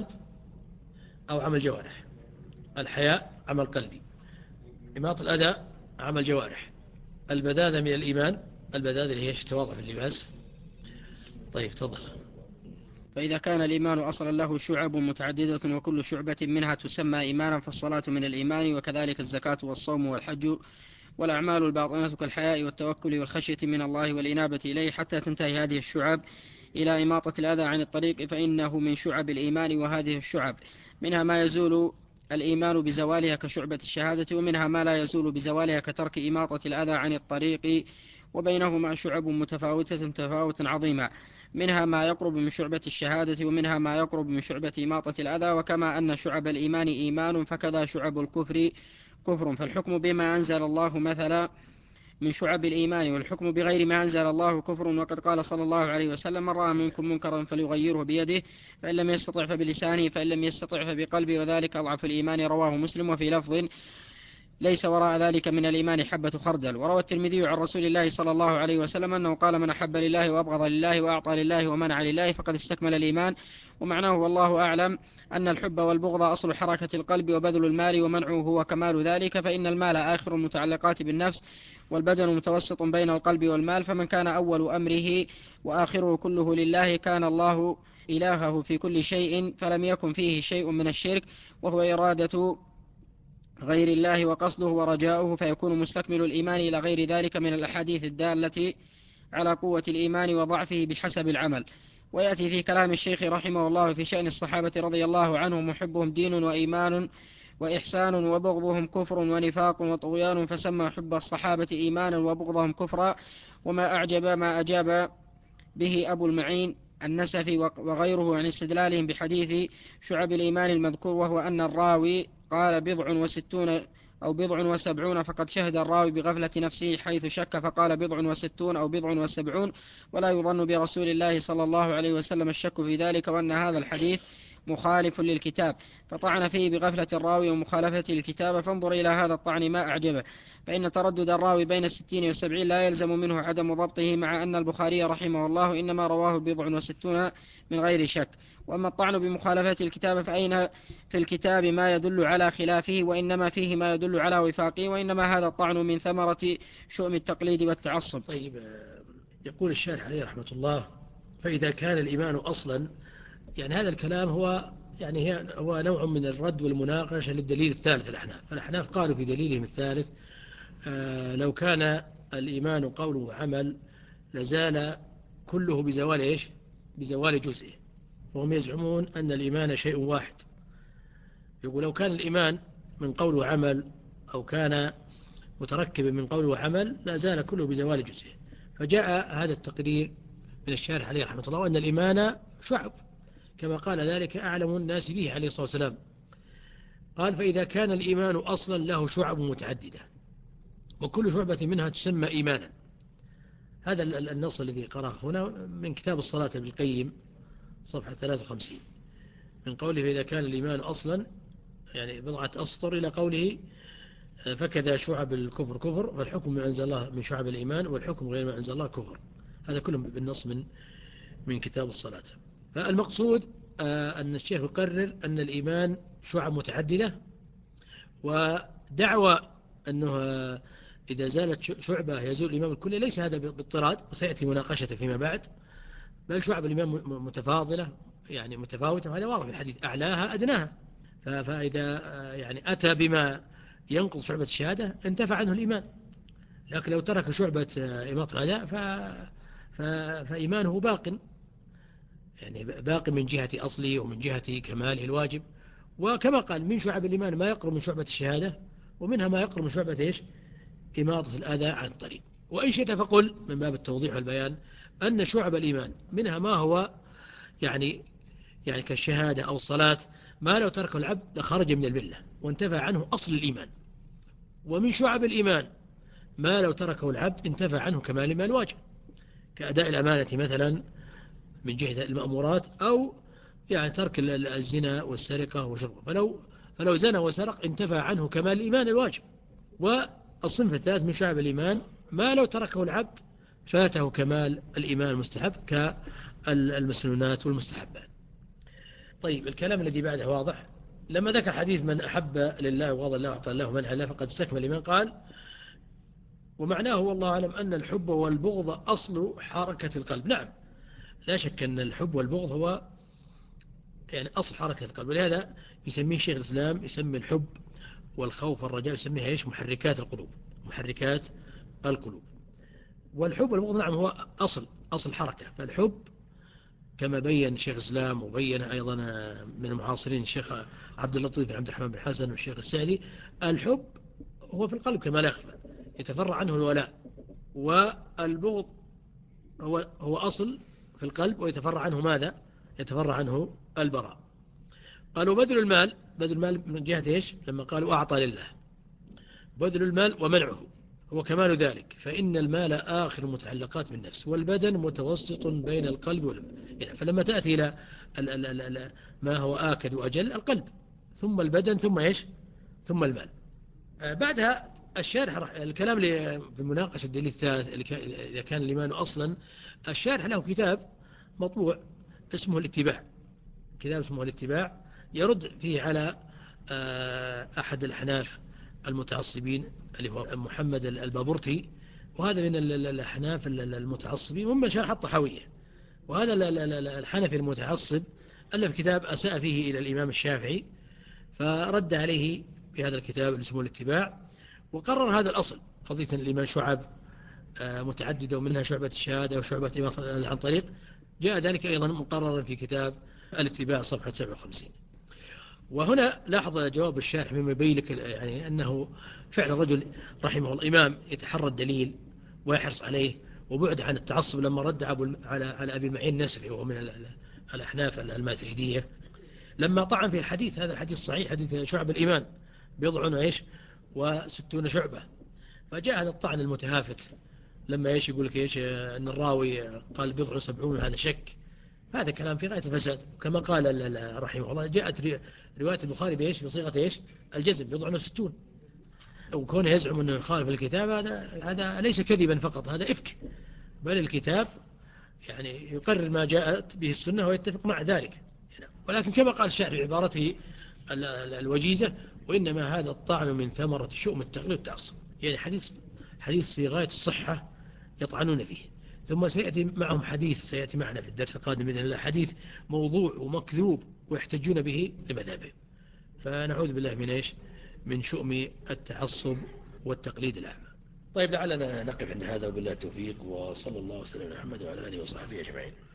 أو عمل جوارح. الحياء عمل قلبي، إماطة الأذى عمل جوارح، البذاذة من الإيمان، البذاذة اللي هي التواضع في اللباس. طيب تفضل. فإذا كان الإيمان أصلا له شعب متعددة وكل شعبة منها تسمى إيمانا فالصلاة من الإيمان وكذلك الزكاة والصوم والحج والأعمال الباطنة كالحياء والتوكل والخشية من الله والإنابة إليه حتى تنتهي هذه الشعب إلى إماطة الأذى عن الطريق، فإنه من شعب الإيمان. وهذه الشعب منها ما يزول الإيمان بزوالها كشعبة الشهادة، ومنها ما لا يزول بزوالها كترك إماطة الأذى عن الطريق، وبينهما شعب متفاوتة تفاوتا عظيما، منها ما يقرب من شعبة الشهادة ومنها ما يقرب من شعبة إماطة الأذى. وكما أن شعب الإيمان إيمان فكذا شعب الكفر كفر، فالحكم بما أنزل الله مثلا من شعب الإيمان والحكم بغير ما أنزل الله كفر. وقد قال صلى الله عليه وسلم من رأى منكم منكرا فليغيره بيده فإن لم يستطع فبلسانه فإن لم يستطع فبقلبه وذلك أضعف الإيمان، رواه مسلم. وفي لفظ ليس وراء ذلك من الإيمان حبة خردل. وروى الترمذي عن رسول الله صلى الله عليه وسلم أنه قال من أحب لله وأبغض لله وأعطى لله ومنع لله فقد استكمل الإيمان. ومعناه والله أعلم أن الحب والبغض أصل حركة القلب وبذل المال ومنعه هو كمال ذلك، فإن المال آخر المتعلقات بالنفس والبدن متوسط بين القلب والمال، فمن كان أول أمره وآخره كله لله كان الله إلهه في كل شيء فلم يكن فيه شيء من الشرك وهو إرادة غير الله وقصده ورجاؤه، فيكون مستكمل الإيمان إلى غير ذلك من الأحاديث الدالة على قوة الإيمان وضعفه بحسب العمل. ويأتي في كلام الشيخ رحمه الله في شأن الصحابة رضي الله عنهم محبهم دين وإيمان وإحسان وبغضهم كفر ونفاق وطغيان، فسمى حب الصحابة إيمانا وبغضهم كفرا. وما أعجب ما أجاب به أبو المعين النسفي وغيره عن استدلالهم بحديث شعب الإيمان المذكور، وهو أن الراوي قال بضع وستون أو بضع وسبعون، فقد شهد الراوي بغفلة نفسه حيث شك فقال بضع وستون أو بضع وسبعون، ولا يظن برسول الله صلى الله عليه وسلم الشك في ذلك، وأن هذا الحديث مخالف للكتاب فطعن فيه بغفلة الراوي ومخالفته للكتاب. فانظر إلى هذا الطعن ما أعجبه، فإن تردد الراوي بين الستين والسبعين لا يلزم منه عدم ضبطه، مع أن البخاري رحمه الله إنما رواه بضع وستون من غير شك. وأما الطعن بمخالفة الكتاب فأين في الكتاب ما يدل على خلافه، وإنما فيه ما يدل على وفاقه، وإنما هذا الطعن من ثمرة شؤم التقليد والتعصب. طيب يقول الشارح عليه رحمة الله فإذا كان الإيمان أصلا، يعني هذا الكلام هو يعني هو نوع من الرد والمناقشة للدليل الثالث الأحناف. فالأحناف قالوا في دليلهم الثالث آه لو كان الإيمان قول وعمل لزال كله بزوال إيش؟ بزوال جزئه. وهم يزعمون أن الإيمان شيء واحد. يقول لو كان الإيمان من قول وعمل أو كان متركبا من قول وعمل لا زال كله بزوال جزئه. فجاء هذا التقرير من الشارح عليه رحمة الله أن الإيمان شعب كما قال ذلك أعلم الناس به عليه الصلاة والسلام. قال فإذا كان الإيمان أصلا له شعب متعددة وكل شعبة منها تسمى إيمانا. هذا النص الذي قرأه هنا من كتاب الصلاة ابن القيم صفحة ثلاثة وخمسين من قوله فإذا كان الإيمان أصلا يعني بضعة أسطر إلى قوله فكذا شعب الكفر كفر فالحكم ما أنزل الله من شعب الإيمان والحكم غير ما أنزل الله كفر. هذا كله بالنص من من كتاب الصلاة. فالمقصود أن الشيخ يقرر أن الإيمان شعب متعددة، ودعوى أنه إذا زالت شعبة يزول الإمام الكلي ليس هذا باضطراد، وسيأتي مناقشته فيما بعد، بل شعب الإمام متفاضلة يعني متفاوتة، وهذا واضح في الحديث أعلاها أدناها. فإذا يعني أتى بما ينقض شعبة الشهادة انتفع عنه الإيمان. لكن لو ترك شعبة إماطة الأذى فإيمانه باق، يعني باق من جهة أصله ومن جهة كماله الواجب. وكما قال من شعب الإيمان ما يقرب من شعبة الشهادة، ومنها ما يقرب من شعبة إيش؟ إماطة الأذى عن الطريق. وإن شئت فقل من باب التوضيح والبيان أن شعب الإيمان منها ما هو يعني يعني كالشهادة أو الصلاة ما لو تركه العبد لخرج من الملة وانتفع عنه أصل الإيمان. ومن شعب الإيمان ما لو تركه العبد انتفع عنه كمال ما الواجب، كأداء الأمانة مثلا من جهة المأمورات، أو يعني ترك الزنا والسرقة وشربه، فلو فلو زنى وسرق انتفع عنه كمال الإيمان الواجب. والصنف الثالث من شعب الإيمان ما لو تركه العبد فاته كمال الإيمان المستحب كالمسنونات والمستحبات. طيب الكلام الذي بعده واضح. لما ذكر حديث من أحب لله وغضى الله وأعطى الله من الله فقد استكمل الإيمان، قال ومعناه والله أعلم أن الحب والبغض أصل حركة القلب. نعم لا شك أن الحب والبغض هو يعني أصل حركة القلب، ولهذا يسميه شيخ الإسلام يسمي الحب والخوف والرجاء يسميها إيش؟ محركات القلوب. محركات القلوب. والحب والبغض نعم هو أصل أصل حركة. فالحب كما بين شيخ الإسلام وبين أيضا من المعاصرين الشيخ عبد اللطيف بن عبد الرحمن بن حسن والشيخ السعدي، الحب هو في القلب كما لا يخفى، يتفرع عنه الولاء. والبغض هو هو أصل في القلب ويتفرع عنه ماذا؟ يتفرع عنه البراء. قالوا بذل المال، بذل المال من جهة إيش؟ لما قالوا أعطى لله، بذل المال ومنعه هو كمال ذلك، فإن المال آخر المتعلقات بالنفس، والبدن متوسط بين القلب والبدن. يعني فلما تأتي إلى ال ال ال ال ما هو آكد وأجل القلب، ثم البدن، ثم إيش؟ ثم المال. آه بعدها الشارح الكلام في مناقشة الدليل الثالث إذا كان الإيمان أصلا، الشارح له كتاب مطبوع اسمه الاتباع، كتاب اسمه الاتباع يرد فيه على آه أحد الأحناف المتعصبين اللي هو محمد البابورتي، وهذا من الأحناف المتعصبين ومن شرح الطحاوية. وهذا الحنفي المتعصب ألف كتاب أساء فيه إلى الإمام الشافعي، فرد عليه بهذا الكتاب اللي اسمه الاتباع، وقرر هذا الأصل قضية الإيمان شعب متعددة ومنها شعبة الشهادة وشعبة إماطة عن طريق. جاء ذلك أيضا مقررا في كتاب الاتباع صفحة سبعة وخمسين. وهنا لاحظ جواب الشارح مما يبين لك يعني أنه فعلا رجل رحمه الله إمام يتحرى الدليل ويحرص عليه وبعد عن التعصب. لما رد على على أبي المعين النسفي وهو من الأحناف الماتريدية، لما طعن في الحديث، هذا الحديث صحيح حديث شعب الإيمان بضع وإيش وستون شعبة، فجاء هذا الطعن المتهافت لما إيش يقول لك إيش أن الراوي قال بضع وسبعون هذا شك، هذا كلام في غاية الفساد. كما قال رحمه الله جاءت رواية البخاري بإيش بصيغة إيش الجزم بضع وستون، وكونه يزعم أنه يخالف الكتاب هذا هذا ليس كذبا فقط، هذا إفك، بل الكتاب يعني يقرر ما جاءت به السنة ويتفق مع ذلك. ولكن كما قال الشاعر بعبارته الوجيزة وإنما هذا الطعن من ثمرة شؤم التقليد والتعصب، يعني حديث حديث في غاية الصحة يطعنون فيه. ثم سيأتي معهم حديث سيأتي معنا في الدرس القادم بإذن الله حديث موضوع ومكذوب ويحتجون به لمذهبه. فنعوذ بالله من إيش؟ من شؤم التعصب والتقليد الأعمى. طيب لعلنا نقف عند هذا وبالله التوفيق، وصلى الله وسلم على محمد وعلى آله وصحبه أجمعين.